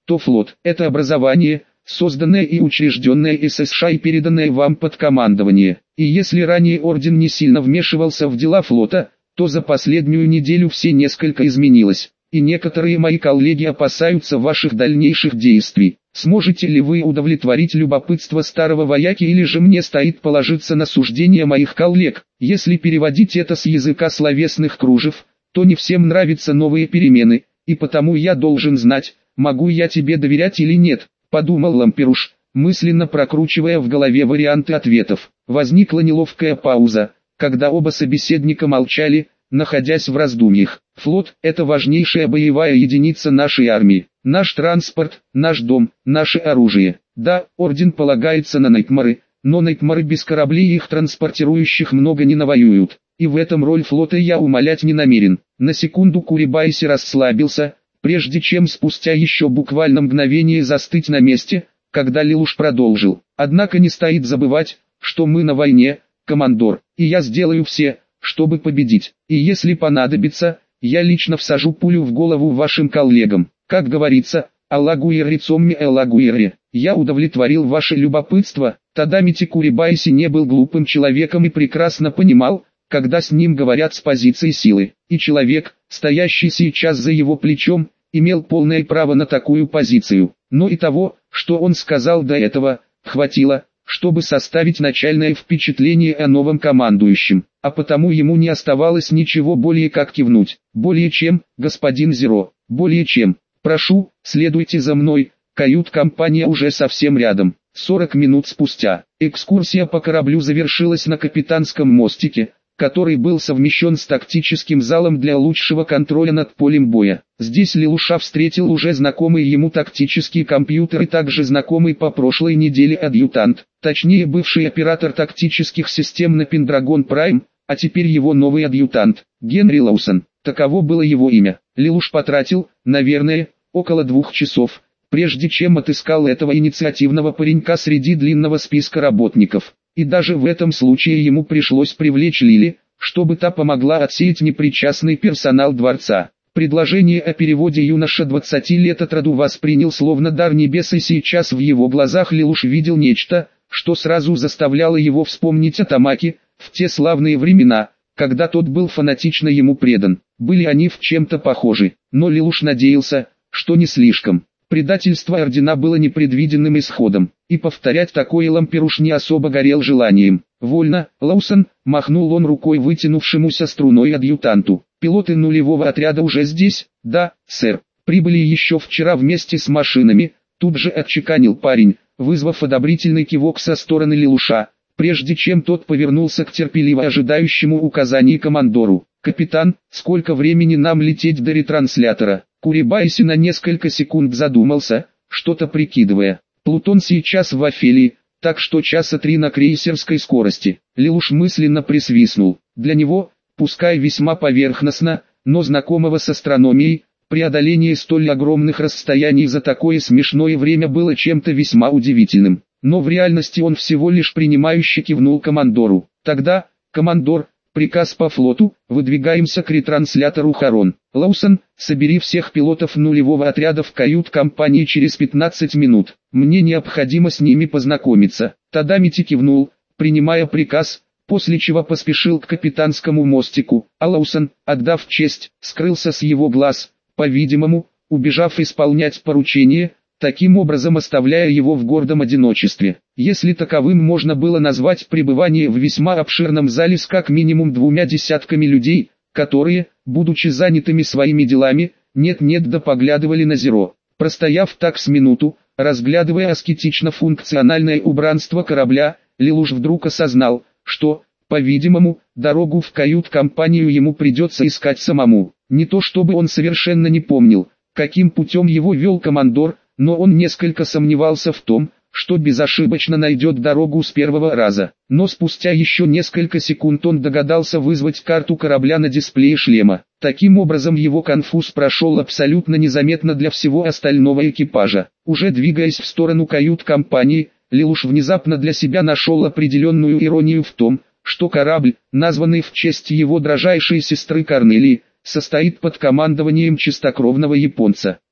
то флот – это образование, созданное и учрежденное США и переданное вам под командование. И если ранее орден не сильно вмешивался в дела флота, то за последнюю неделю все несколько изменилось, и некоторые мои коллеги опасаются ваших дальнейших действий. Сможете ли вы удовлетворить любопытство старого вояки, или же мне стоит положиться на суждения моих коллег? Если переводить это с языка словесных кружев, то не всем нравятся новые перемены, и потому я должен знать, могу я тебе доверять или нет, подумал Ламперуш, мысленно прокручивая в голове варианты ответов. Возникла неловкая пауза, когда оба собеседника молчали, находясь в раздумьях. Флот – это важнейшая боевая единица нашей армии. Наш транспорт, наш дом, наше оружие. Да, орден полагается на Найтмары, но Найтмары без кораблей их транспортирующих много не навоюют. И в этом роль флота я умалять не намерен. На секунду Курибайси расслабился, прежде чем спустя еще буквально мгновение застыть на месте, когда Лелуш продолжил. Однако не стоит забывать, что мы на войне, командор, и я сделаю все, чтобы победить. И если понадобится, я лично всажу пулю в голову вашим коллегам. Как говорится, Аллагуирри цомми Эллагуирри. Я удовлетворил ваше любопытство. Тадамити Курибайси не был глупым человеком и прекрасно понимал, когда с ним говорят с позиции силы. И человек, стоящий сейчас за его плечом, имел полное право на такую позицию. Но и того, что он сказал до этого, хватило, чтобы составить начальное впечатление о новом командующем, а потому ему не оставалось ничего более как кивнуть. Более чем, господин Зеро, более чем. Прошу, следуйте за мной, кают-компания уже совсем рядом. 40 минут спустя, экскурсия по кораблю завершилась на капитанском мостике, который был совмещен с тактическим залом для лучшего контроля над полем боя. Здесь Лелуша встретил уже знакомый ему тактический компьютер и также знакомый по прошлой неделе адъютант, точнее бывший оператор тактических систем на Пендрагон Прайм, а теперь его новый адъютант, Генри Лоусон. Таково было его имя. Лелуш потратил, наверное, около 2 часов, прежде чем отыскал этого инициативного паренька среди длинного списка работников. И даже в этом случае ему пришлось привлечь Лили, чтобы та помогла отсеять непричастный персонал дворца. Предложение о переводе юноша 20 лет от роду воспринял словно дар небес, и сейчас в его глазах Лелуш видел нечто, что сразу заставляло его вспомнить о Тамаке, в те славные времена, когда тот был фанатично ему предан. Были они в чем-то похожи, но Лелуш надеялся, что не слишком. Предательство ордена было непредвиденным исходом, и повторять такое Ламперуш не особо горел желанием. «Вольно, Лоусон», — махнул он рукой вытянувшемуся струной адъютанту. «Пилоты нулевого отряда уже здесь?» «Да, сэр. Прибыли еще вчера вместе с машинами», — тут же отчеканил парень, вызвав одобрительный кивок со стороны Лелуша, прежде чем тот повернулся к терпеливо ожидающему указаний командору. «Капитан, сколько времени нам лететь до ретранслятора?» Курибайси на несколько секунд задумался, что-то прикидывая. Плутон сейчас в Офелии, так что часа 3 на крейсерской скорости. Лелуш мысленно присвистнул. Для него, пускай весьма поверхностно, но знакомого с астрономией, преодоление столь огромных расстояний за такое смешное время было чем-то весьма удивительным. Но в реальности он всего лишь принимающе кивнул командору. «Тогда, командор, приказ по флоту, выдвигаемся к ретранслятору Харон. Лоусон, собери всех пилотов нулевого отряда в кают-компании через 15 минут. Мне необходимо с ними познакомиться». Тадамити кивнул, принимая приказ, после чего поспешил к капитанскому мостику, а Лоусон, отдав честь, скрылся с его глаз, по-видимому, убежав исполнять поручение, таким образом оставляя его в гордом одиночестве. Если таковым можно было назвать пребывание в весьма обширном зале с как минимум 2 десятками людей, которые, будучи занятыми своими делами, нет-нет да поглядывали на Зеро. Простояв так с минуту, разглядывая аскетично-функциональное убранство корабля, Лелуш вдруг осознал, что, по-видимому, дорогу в кают-компанию ему придется искать самому. Не то чтобы он совершенно не помнил, каким путем его вел командор, но он несколько сомневался в том, что безошибочно найдет дорогу с первого раза. Но спустя еще несколько секунд он догадался вызвать карту корабля на дисплее шлема. Таким образом его конфуз прошел абсолютно незаметно для всего остального экипажа. Уже двигаясь в сторону кают-компании, Лелуш внезапно для себя нашел определенную иронию в том, что корабль, названный в честь его дрожайшей сестры Корнелии, состоит под командованием чистокровного японца.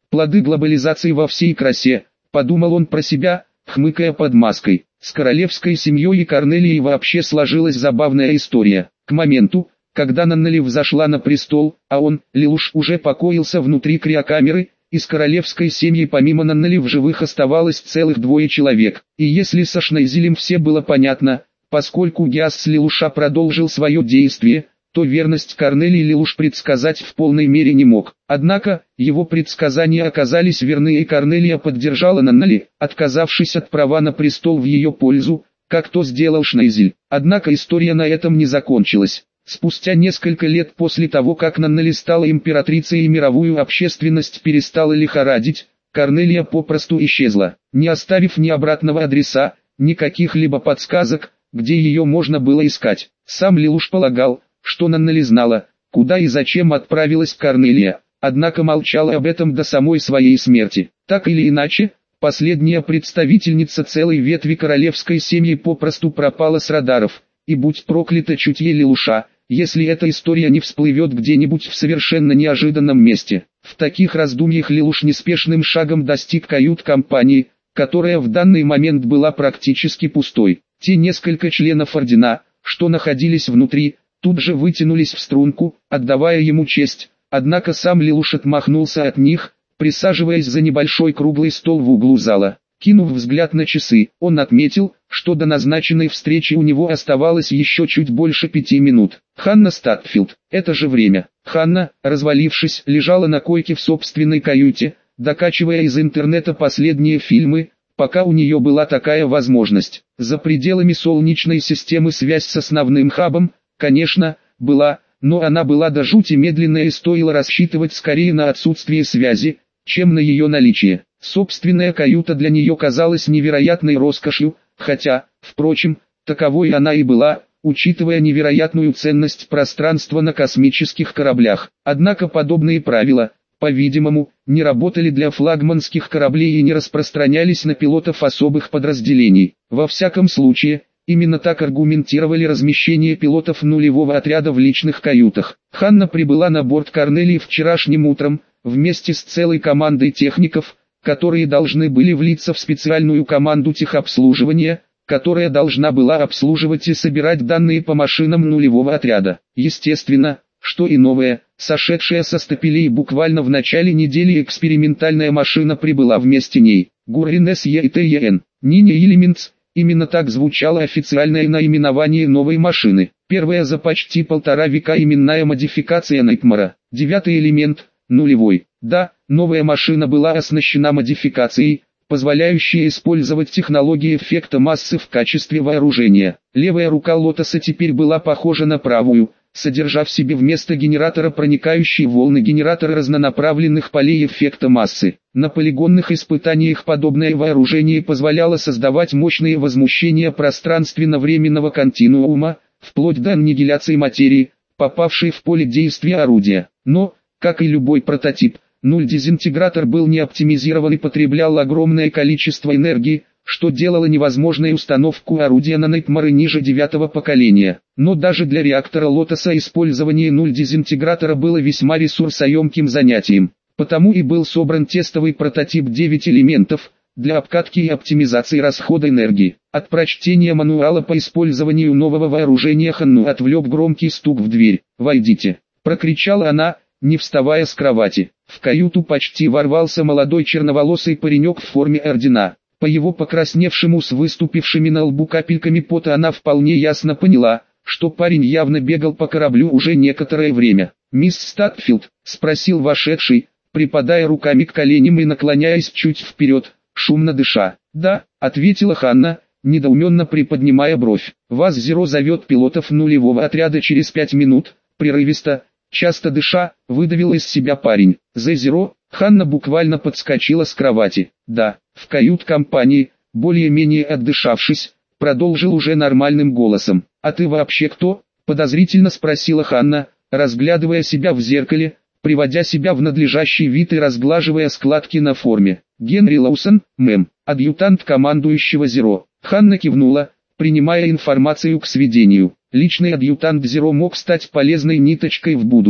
Плоды глобализации во всей красе, подумал он про себя, хмыкая под маской. С королевской семьей и Корнелией вообще сложилась забавная история. К моменту, когда Наннали взошла на престол, а он, Лелуш, уже покоился внутри криокамеры, из королевской семьи помимо Наннали в живых оставалось целых 2 человек. И если со Шнайзелем все было понятно, поскольку Гиас Лелуша продолжил свое действие, то верность Корнелии Лелуш предсказать в полной мере не мог. Однако, его предсказания оказались верны, и Корнелия поддержала Наннали, отказавшись от права на престол в ее пользу, как то сделал Шнайзель. Однако история на этом не закончилась. Спустя несколько лет после того, как Наннали стала императрицей и мировую общественность перестала лихорадить, Корнелия попросту исчезла, не оставив ни обратного адреса, ни каких-либо подсказок, где ее можно было искать. Сам Лелуш полагал, что Наннали знала, куда и зачем отправилась Корнелия, однако молчала об этом до самой своей смерти. Так или иначе, последняя представительница целой ветви королевской семьи попросту пропала с радаров, и будь проклято чутье Лелуша, если эта история не всплывет где-нибудь в совершенно неожиданном месте. В таких раздумьях Лелуш неспешным шагом достиг кают-компании, которая в данный момент была практически пустой. Те несколько членов ордена, что находились внутри, тут же вытянулись в струнку, отдавая ему честь, однако сам Лелуш отмахнулся от них, присаживаясь за небольшой круглый стол в углу зала. Кинув взгляд на часы, он отметил, что до назначенной встречи у него оставалось еще чуть больше 5 минут. Ханна Статфилд, это же время. Ханна, развалившись, лежала на койке в собственной каюте, докачивая из интернета последние фильмы, пока у нее была такая возможность. За пределами Солнечной системы связь с основным хабом, конечно, была, но она была до жути медленная и стоило рассчитывать скорее на отсутствие связи, чем на ее наличие. Собственная каюта для нее казалась невероятной роскошью, хотя, впрочем, таковой она и была, учитывая невероятную ценность пространства на космических кораблях. Однако подобные правила, по-видимому, не работали для флагманских кораблей и не распространялись на пилотов особых подразделений. Во всяком случае, именно так аргументировали размещение пилотов нулевого отряда в личных каютах. Ханна прибыла на борт Корнелии вчерашним утром, вместе с целой командой техников, которые должны были влиться в специальную команду техобслуживания, которая должна была обслуживать и собирать данные по машинам нулевого отряда. Естественно, что и новая, сошедшая со стапелей буквально в начале недели экспериментальная машина прибыла вместе ней. Гуррин СЕТЕН, Нини Элементс, именно так звучало официальное наименование новой машины. Первая за почти 1,5 века именная модификация Найтмара. 9-й элемент, нулевой. Да, новая машина была оснащена модификацией, позволяющей использовать технологии эффекта массы в качестве вооружения. Левая рука Лотоса теперь была похожа на правую, содержа в себе вместо генератора проникающие волны генератора разнонаправленных полей эффекта массы. На полигонных испытаниях подобное вооружение позволяло создавать мощные возмущения пространственно-временного континуума, вплоть до аннигиляции материи, попавшей в поле действия орудия. Но, как и любой прототип, нуль-дезинтегратор был не оптимизирован и потреблял огромное количество энергии, что делало невозможной установку орудия на Найтмары ниже 9-го поколения. Но даже для реактора Лотоса использование нуль-дезинтегратора было весьма ресурсоемким занятием. Потому и был собран тестовый прототип 9 элементов, для обкатки и оптимизации расхода энергии. От прочтения мануала по использованию нового вооружения Ханну отвлек громкий стук в дверь. «Войдите!» – прокричала она, не вставая с кровати. В каюту почти ворвался молодой черноволосый паренек в форме ордена. По его покрасневшему с выступившими на лбу капельками пота она вполне ясно поняла, что парень явно бегал по кораблю уже некоторое время. «Мисс Статфилд?» – спросил вошедший, припадая руками к коленям и наклоняясь чуть вперед, шумно дыша. «Да», – ответила Ханна, недоуменно приподнимая бровь. «Вас Зеро зовет пилотов нулевого отряда через 5 минут», – прерывисто, часто дыша, выдавил из себя парень. «За Зеро?» Ханна буквально подскочила с кровати. «Да». В кают-компании, более-менее отдышавшись, продолжил уже нормальным голосом. «А ты вообще кто?» – подозрительно спросила Ханна, разглядывая себя в зеркале, приводя себя в надлежащий вид и разглаживая складки на форме. «Генри Лоусон, мэм, адъютант командующего Зеро». Ханна кивнула, принимая информацию к сведению. Личный адъютант Зеро мог стать полезной ниточкой в будущем.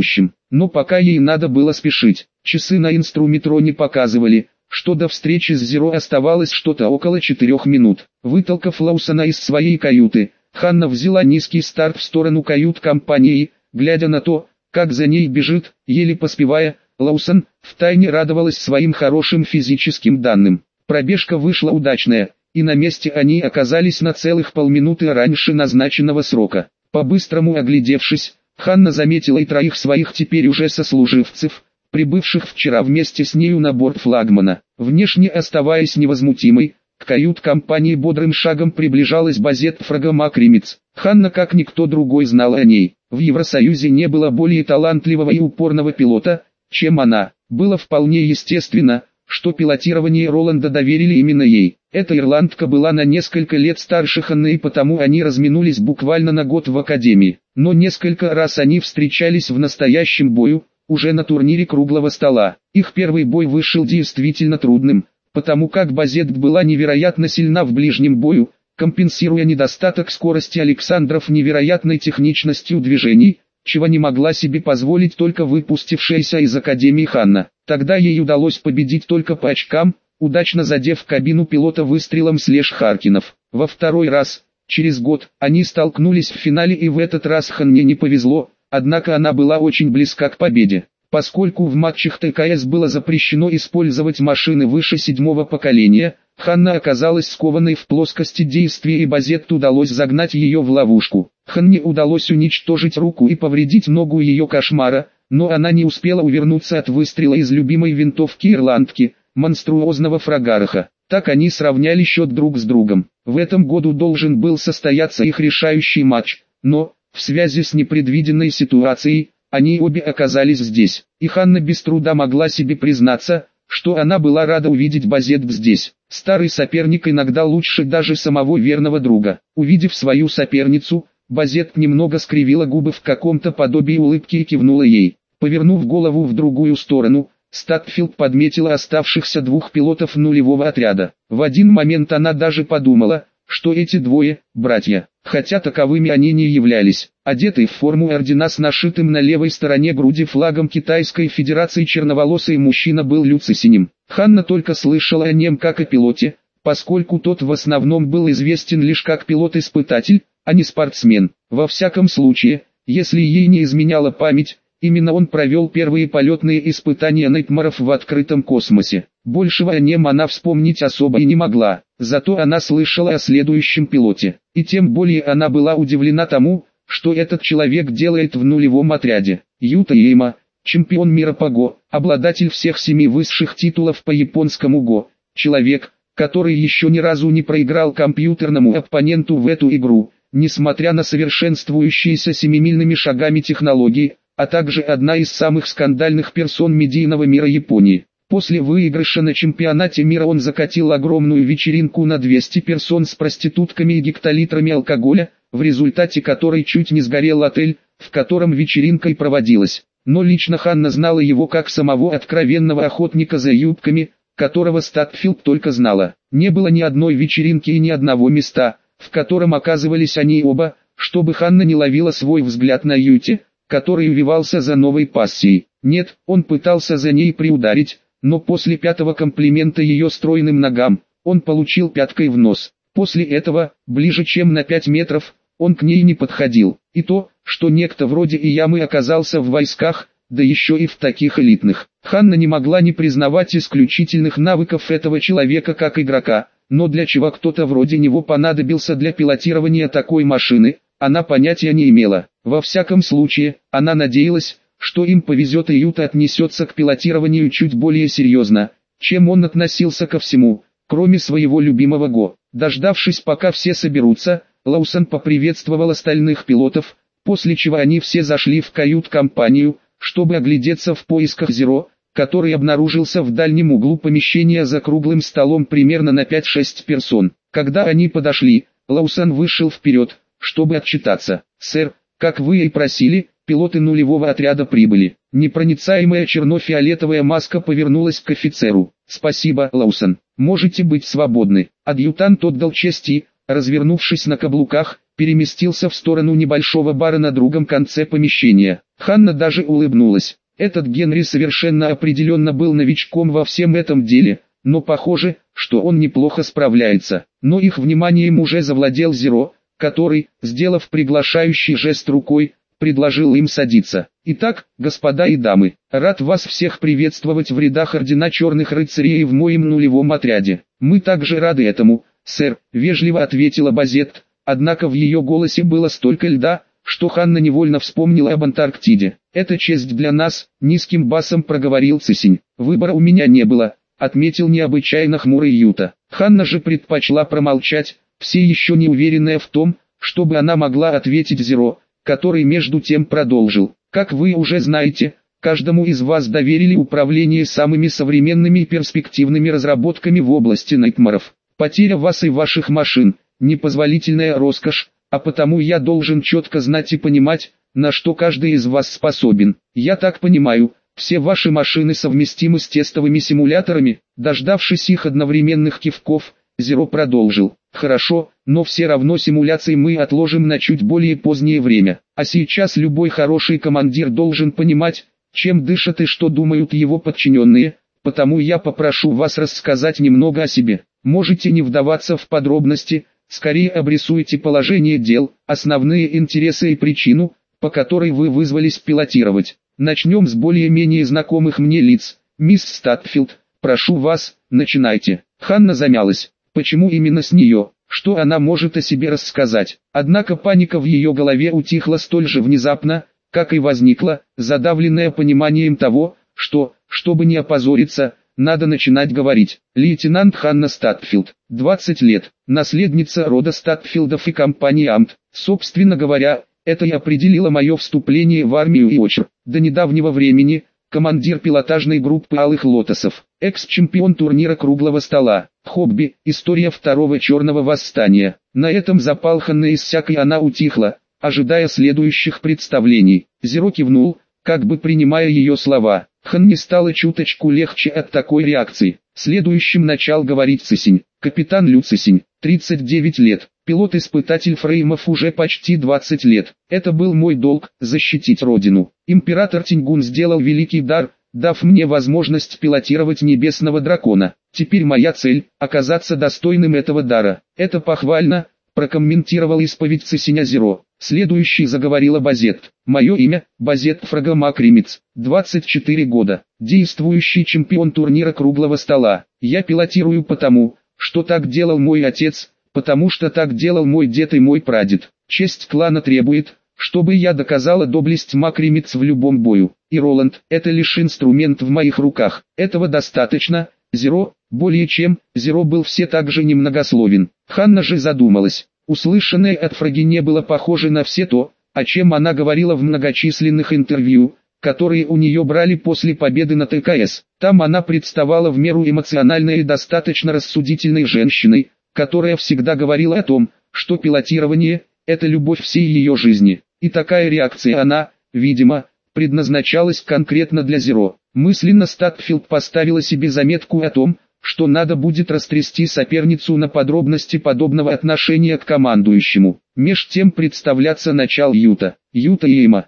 но пока ей надо было спешить. Часы на инструментроне показывали, что до встречи с Зеро оставалось что-то около 4 минут. Вытолкав Лаусона из своей каюты, Ханна взяла низкий старт в сторону кают-компании, глядя на то, как за ней бежит, еле поспевая, Лаусон, втайне радовалась своим хорошим физическим данным. Пробежка вышла удачная, и на месте они оказались на целых полминуты раньше назначенного срока. По-быстрому оглядевшись, Ханна заметила и 3 своих теперь уже сослуживцев, прибывших вчера вместе с нею на борт флагмана. Внешне оставаясь невозмутимой, к кают-компании бодрым шагом приближалась Базет Фрагомак-Римец. Ханна как никто другой знала о ней. В Евросоюзе не было более талантливого и упорного пилота, чем она. Было вполне естественно, что пилотирование Роланда доверили именно ей. Эта ирландка была на несколько лет старше Ханны, и потому они разминулись буквально на год в академии. Но несколько раз они встречались в настоящем бою, уже на турнире круглого стола. Их первый бой вышел действительно трудным, потому как Базет была невероятно сильна в ближнем бою, компенсируя недостаток скорости Александров невероятной техничностью движений, чего не могла себе позволить только выпустившаяся из Академии Ханна. Тогда ей удалось победить только по очкам, удачно задев кабину пилота выстрелом Слэш Харкинов. Во второй раз, через год, они столкнулись в финале, и в этот раз Ханне не повезло, однако она была очень близка к победе. Поскольку в матчах ТКС было запрещено использовать машины выше 7-го поколения, Ханна оказалась скованной в плоскости действия, и Базетту удалось загнать ее в ловушку. Ханне удалось уничтожить руку и повредить ногу ее кошмара, но она не успела увернуться от выстрела из любимой винтовки ирландки, монструозного Фрагараха. Так они сравняли счет друг с другом. В этом году должен был состояться их решающий матч, но, в связи с непредвиденной ситуацией, они обе оказались здесь. И Ханна без труда могла себе признаться, что она была рада увидеть Базет здесь. Старый соперник иногда лучше даже самого верного друга. Увидев свою соперницу, Базет немного скривила губы в каком-то подобии улыбки и кивнула ей. Повернув голову в другую сторону, Статфилд подметила оставшихся 2 пилотов нулевого отряда. В один момент она даже подумала, что эти двое – братья, хотя таковыми они не являлись. Одетый в форму ордена с нашитым на левой стороне груди флагом Китайской Федерации черноволосый мужчина был люцисиним. Ханна только слышала о нем как о пилоте, поскольку тот в основном был известен лишь как пилот-испытатель, а не спортсмен. Во всяком случае, если ей не изменяла память, именно он провел первые полетные испытания Найтмаров в открытом космосе. Большего о нем она вспомнить особо и не могла, зато она слышала о следующем пилоте. И тем более она была удивлена тому, что этот человек делает в нулевом отряде. Юта Йейма, чемпион мира по ГО, обладатель всех 7 высших титулов по японскому ГО, человек, который еще ни разу не проиграл компьютерному оппоненту в эту игру, несмотря на совершенствующиеся семимильными шагами технологии, а также одна из самых скандальных персон медийного мира Японии. После выигрыша на чемпионате мира он закатил огромную вечеринку на 200 персон с проститутками и гектолитрами алкоголя, в результате которой чуть не сгорел отель, в котором вечеринка и проводилась. Но лично Ханна знала его как самого откровенного охотника за юбками, которого Статфилд только знала. Не было ни одной вечеринки и ни одного места, в котором оказывались они оба, чтобы Ханна не ловила свой взгляд на Юте, который увивался за новой пассией. Нет, он пытался за ней приударить, но после 5-го комплимента ее стройным ногам, он получил пяткой в нос. После этого, ближе чем на 5 метров, он к ней не подходил. И то, что некто вроде Иямы оказался в войсках, да еще и в таких элитных. Ханна не могла не признавать исключительных навыков этого человека как игрока, но для чего кто-то вроде него понадобился для пилотирования такой машины, она понятия не имела. Во всяком случае, она надеялась, что им повезет и Юта отнесется к пилотированию чуть более серьезно, чем он относился ко всему, кроме своего любимого ГО. Дождавшись пока все соберутся, Лаусон поприветствовал остальных пилотов, после чего они все зашли в кают-компанию, чтобы оглядеться в поисках Зеро, который обнаружился в дальнем углу помещения за круглым столом примерно на 5-6 персон. Когда они подошли, Лаусон вышел вперед, чтобы отчитаться. «Сэр, как вы и просили, пилоты нулевого отряда прибыли». Непроницаемая черно-фиолетовая маска повернулась к офицеру. «Спасибо, Лаусон. Можете быть свободны». Адъютант отдал честь и, развернувшись на каблуках, переместился в сторону небольшого бара на другом конце помещения. Ханна даже улыбнулась. Этот Генри совершенно определенно был новичком во всем этом деле, но похоже, что он неплохо справляется. Но их вниманием уже завладел Зеро, который, сделав приглашающий жест рукой, предложил им садиться. «Итак, господа и дамы, рад вас всех приветствовать в рядах ордена Черных Рыцарей и в моем нулевом отряде. Мы также рады этому, сэр», — вежливо ответила Базетт, однако в ее голосе было столько льда, что Ханна невольно вспомнила об Антарктиде. «Это честь для нас», — низким басом проговорил Цисень. «Выбора у меня не было», — отметил необычайно хмурый Юта. Ханна же предпочла промолчать, все еще не уверенная в том, чтобы она могла ответить Зеро, который между тем продолжил. «Как вы уже знаете, каждому из вас доверили управление самыми современными и перспективными разработками в области найтмаров. Потеря вас и ваших машин – непозволительная роскошь, а потому я должен четко знать и понимать, на что каждый из вас способен. Я так понимаю, все ваши машины совместимы с тестовыми симуляторами». Дождавшись их одновременных кивков, Зеро продолжил. «Хорошо, но все равно симуляции мы отложим на чуть более позднее время. А сейчас любой хороший командир должен понимать, чем дышат и что думают его подчиненные, потому я попрошу вас рассказать немного о себе. Можете не вдаваться в подробности, скорее обрисуйте положение дел, основные интересы и причину, по которой вы вызвались пилотировать. Начнем с более-менее знакомых мне лиц. Мисс Статфилд, прошу вас, начинайте». Ханна замялась. Почему именно с нее? Что она может о себе рассказать? Однако паника в ее голове утихла столь же внезапно, как и возникла, задавленная пониманием того, что, чтобы не опозориться, надо начинать говорить. Лейтенант Ханна Статфилд, 20 лет, наследница рода Статфилдов и компании АМТ. Собственно говоря, это и определило мое вступление в армию и ОЧР. До недавнего времени командир пилотажной группы Алых Лотосов, экс-чемпион турнира круглого стола. Хобби, история второго черного восстания. На этом запалханная иссяк и она утихла, ожидая следующих представлений. Зеро кивнул, как бы принимая ее слова. Ханне стало чуточку легче от такой реакции. Следующим начал говорить Цисень. Капитан Лю Цисень, 39 лет. Пилот-испытатель фреймов уже почти 20 лет. Это был мой долг – защитить родину. Император Тиньгун сделал великий дар, дав мне возможность пилотировать небесного дракона. Теперь моя цель – оказаться достойным этого дара. Это похвально, прокомментировал исповедь Цисеня Зеро. Следующий заговорила Базетт. Мое имя – Базетт Фрагомакримец, 24 года, действующий чемпион турнира круглого стола. Я пилотирую потому, что так делал мой отец, потому что так делал мой дед и мой прадед. Честь клана требует, чтобы я доказала доблесть Макримец в любом бою. И Роланд – это лишь инструмент в моих руках. Этого достаточно, Зеро, более чем. Зеро был все так же немногословен. Ханна же задумалась. Услышанное от Фраги не было похоже на все то, о чем она говорила в многочисленных интервью, которые у нее брали после победы на ТКС. Там она представала в меру эмоциональной и достаточно рассудительной женщиной, которая всегда говорила о том, что пилотирование – это любовь всей ее жизни. И такая реакция она, видимо, предназначалась конкретно для Зеро. Мысленно Статфилд поставила себе заметку о том, что надо будет растрясти соперницу на подробности подобного отношения к командующему. Меж тем представляться начал Юта. Юта Иэма,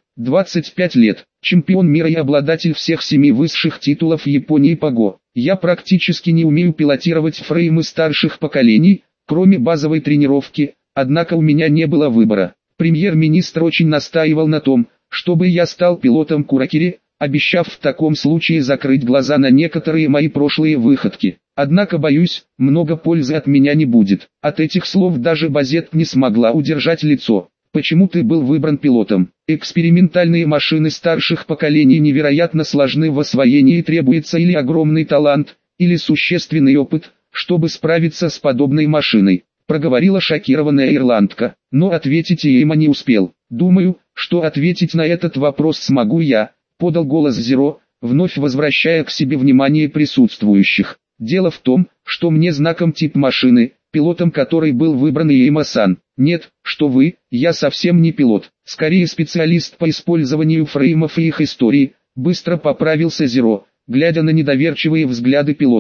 25 лет, чемпион мира и обладатель всех 7 высших титулов Японии по ГО. Я практически не умею пилотировать фреймы старших поколений, кроме базовой тренировки, однако у меня не было выбора. Премьер-министр очень настаивал на том, чтобы я стал пилотом Куракири, обещав в таком случае закрыть глаза на некоторые мои прошлые выходки. Однако, боюсь, много пользы от меня не будет. От этих слов даже Базетт не смогла удержать лицо. Почему ты был выбран пилотом? Экспериментальные машины старших поколений невероятно сложны в освоении и требуется или огромный талант, или существенный опыт, чтобы справиться с подобной машиной, проговорила шокированная ирландка. Но ответить Иэма не успел. Думаю, что ответить на этот вопрос смогу я, подал голос Зеро, вновь возвращая к себе внимание присутствующих. Дело в том, что мне знаком тип машины, пилотом которой был выбран Иэма-сан. Нет, что вы, я совсем не пилот, скорее специалист по использованию фреймов и их истории, быстро поправился Зеро, глядя на недоверчивые взгляды пилотов.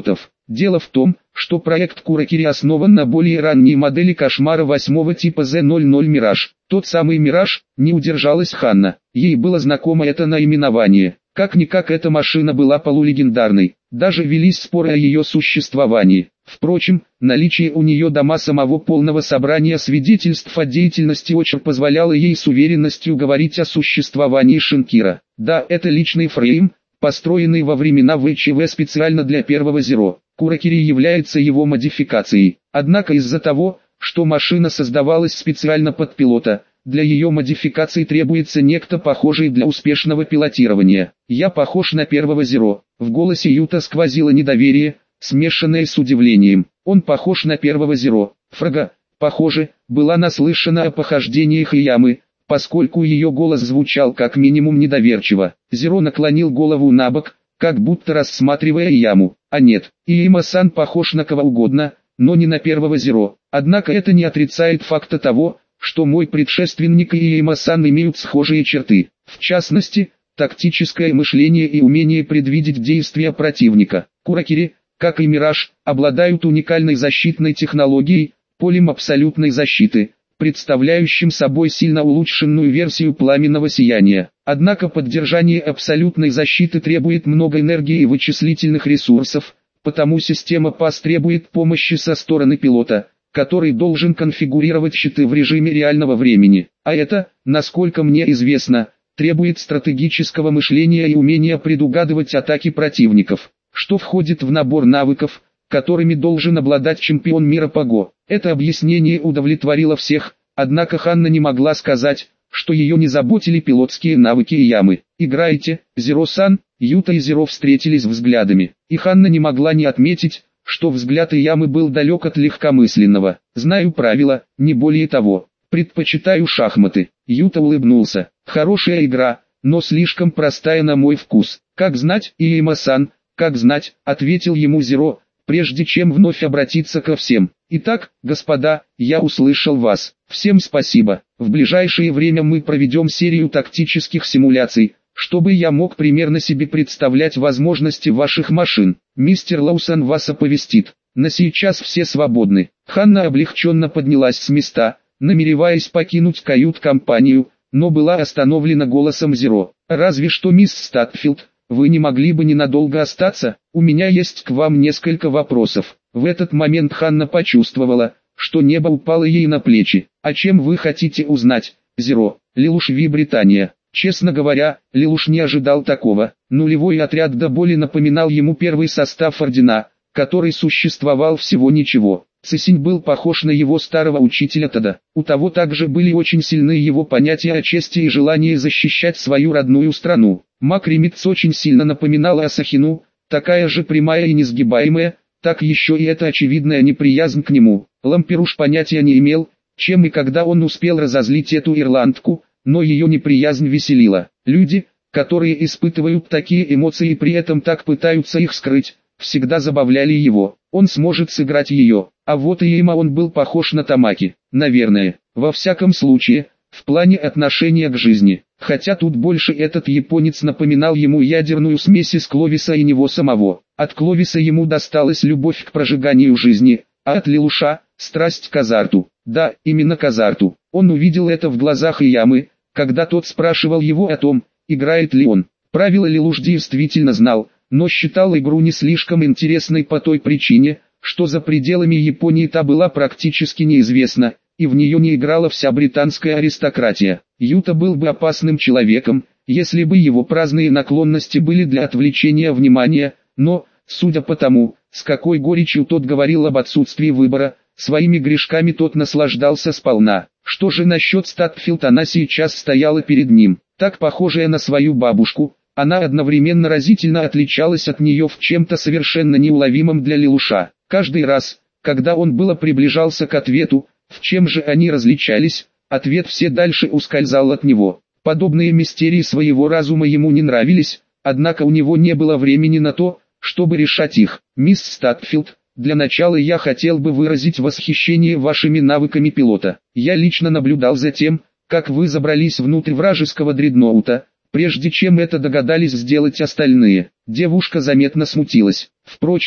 Дело в том, что проект Куракири основан на более ранней модели кошмара 8 типа Z00 Мираж. Тот самый Мираж, не удержалась Ханна. Ей было знакомо это наименование. Как-никак эта машина была полулегендарной. Даже велись споры о ее существовании. Впрочем, наличие у нее дома самого полного собрания свидетельств о деятельности Очер позволяло ей с уверенностью говорить о существовании Шинкира. Да, это личный фрейм, построенный во времена ВЧВ специально для первого Зеро. Куракири является его модификацией. Однако из-за того, что машина создавалась специально под пилота, для ее модификации требуется некто похожий для успешного пилотирования. Я похож на первого Зеро. В голосе Юта сквозило недоверие, смешанное с удивлением. Он похож на первого Зеро. Фрага, похоже, была наслышана о похождениях Иямы, поскольку ее голос звучал как минимум недоверчиво. Зеро наклонил голову набок, как будто рассматривая Ияму. А нет, Иема-сан похож на кого угодно, но не на первого Зеро. Однако это не отрицает факта того, что мой предшественник и Иема-сан имеют схожие черты. В частности, тактическое мышление и умение предвидеть действия противника. Куракири, как и Мираж, обладают уникальной защитной технологией, полем абсолютной защиты, представляющим собой сильно улучшенную версию пламенного сияния. Однако поддержание абсолютной защиты требует много энергии и вычислительных ресурсов, потому система ПАС требует помощи со стороны пилота, который должен конфигурировать щиты в режиме реального времени. А это, насколько мне известно, требует стратегического мышления и умения предугадывать атаки противников, что входит в набор навыков, которыми должен обладать чемпион мира по ГО. Это объяснение удовлетворило всех, однако Ханна не могла сказать, что ее не заботили пилотские навыки Иямы. «Играете, Зеро-сан?» Юта и Зеро встретились взглядами, и Ханна не могла не отметить, что взгляд Иямы был далек от легкомысленного. «Знаю правила, не более того. Предпочитаю шахматы». Юта улыбнулся. «Хорошая игра, но слишком простая на мой вкус». «Как знать, Иема-сан, как знать», — ответил ему Зеро, прежде чем вновь обратиться ко всем. «Итак, господа, я услышал вас. Всем спасибо. В ближайшее время мы проведем серию тактических симуляций, чтобы я мог примерно себе представлять возможности ваших машин. Мистер Лаусон вас оповестит. На сейчас все свободны». Ханна облегченно поднялась с места, намереваясь покинуть кают-компанию, но была остановлена голосом Зеро. «Разве что, мисс Статфилд, вы не могли бы ненадолго остаться? У меня есть к вам несколько вопросов». В этот момент Ханна почувствовала, что небо упало ей на плечи. «О чем вы хотите узнать, Зеро?» «Лилуш Британия». Честно говоря, Лилуш не ожидал такого. Нулевой отряд до боли напоминал ему первый состав ордена, который существовал всего ничего. Цисинь был похож на его старого учителя Тада. У того также были очень сильны его понятия о чести и желание защищать свою родную страну. Макримитс очень сильно напоминала Асахину, такая же прямая и несгибаемая, так еще и эта очевидная неприязнь к нему. Ламперуш понятия не имел, чем и когда он успел разозлить эту ирландку, но ее неприязнь веселила. Люди, которые испытывают такие эмоции и при этом так пытаются их скрыть, всегда забавляли его. Он сможет сыграть ее. А вот и Иема он был похож на Тамаки, наверное, во всяком случае, в плане отношения к жизни. Хотя тут больше этот японец напоминал ему ядерную смесь из Кловиса и него самого. От Кловиса ему досталась любовь к прожиганию жизни, а от Лилуша – страсть к азарту. Да, именно к азарту. Он увидел это в глазах Иямы, когда тот спрашивал его о том, играет ли он. Правила Лилуш действительно знал, но считал игру не слишком интересной по той причине, что за пределами Японии та была практически неизвестна, и в нее не играла вся британская аристократия. Юта был бы опасным человеком, если бы его праздные наклонности были для отвлечения внимания, но, судя по тому, с какой горечью тот говорил об отсутствии выбора, своими грешками тот наслаждался сполна. Что же насчет Статфилд? Она сейчас стояла перед ним, так похожая на свою бабушку. Она одновременно разительно отличалась от нее в чем-то совершенно неуловимом для Лилуша. Каждый раз, когда он было приближался к ответу, в чем же они различались, ответ все дальше ускользал от него. Подобные мистерии своего разума ему не нравились, однако у него не было времени на то, чтобы решать их. «Мисс Статфилд, для начала я хотел бы выразить восхищение вашими навыками пилота. Я лично наблюдал за тем, как вы забрались внутрь вражеского дредноута, прежде чем это догадались сделать остальные». Девушка заметно смутилась. Впрочем,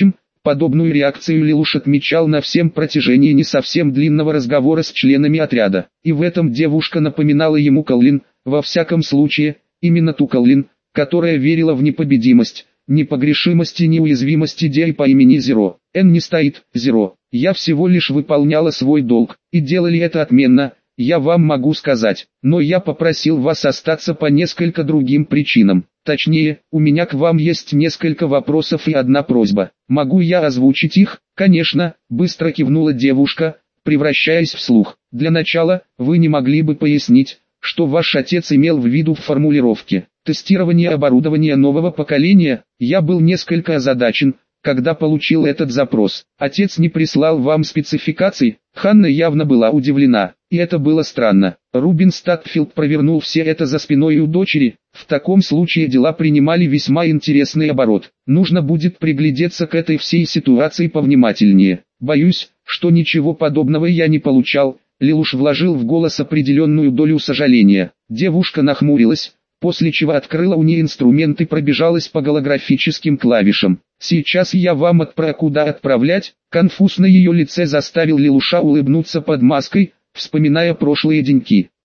Подобную реакцию Лелуш отмечал на всем протяжении не совсем длинного разговора с членами отряда. И в этом девушка напоминала ему Кэллин, во всяком случае, именно ту Кэллин, которая верила в непобедимость, непогрешимость и неуязвимость идеи по имени Зеро. Н не стоит, Зеро. Я всего лишь выполняла свой долг, и делали это отменно, я вам могу сказать, но я попросил вас остаться по несколько другим причинам. Точнее, у меня к вам есть несколько вопросов и одна просьба. Могу я озвучить их? Конечно, быстро кивнула девушка, превращаясь в слух. Для начала, вы не могли бы пояснить, что ваш отец имел в виду в формулировке «тестирование оборудования нового поколения»? Я был несколько озадачен, когда получил этот запрос. Отец не прислал вам спецификаций? Ханна явно была удивлена, и это было странно. Рубин Статфилд провернул все это за спиной у дочери. В таком случае дела принимали весьма интересный оборот. Нужно будет приглядеться к этой всей ситуации повнимательнее. Боюсь, что ничего подобного я не получал. Лелуш вложил в голос определенную долю сожаления. Девушка нахмурилась, после чего открыла у нее инструмент и пробежалась по голографическим клавишам. «Сейчас я вам куда отправлять?» Конфуз на ее лице заставил Лелуша улыбнуться под маской, вспоминая прошлые деньки.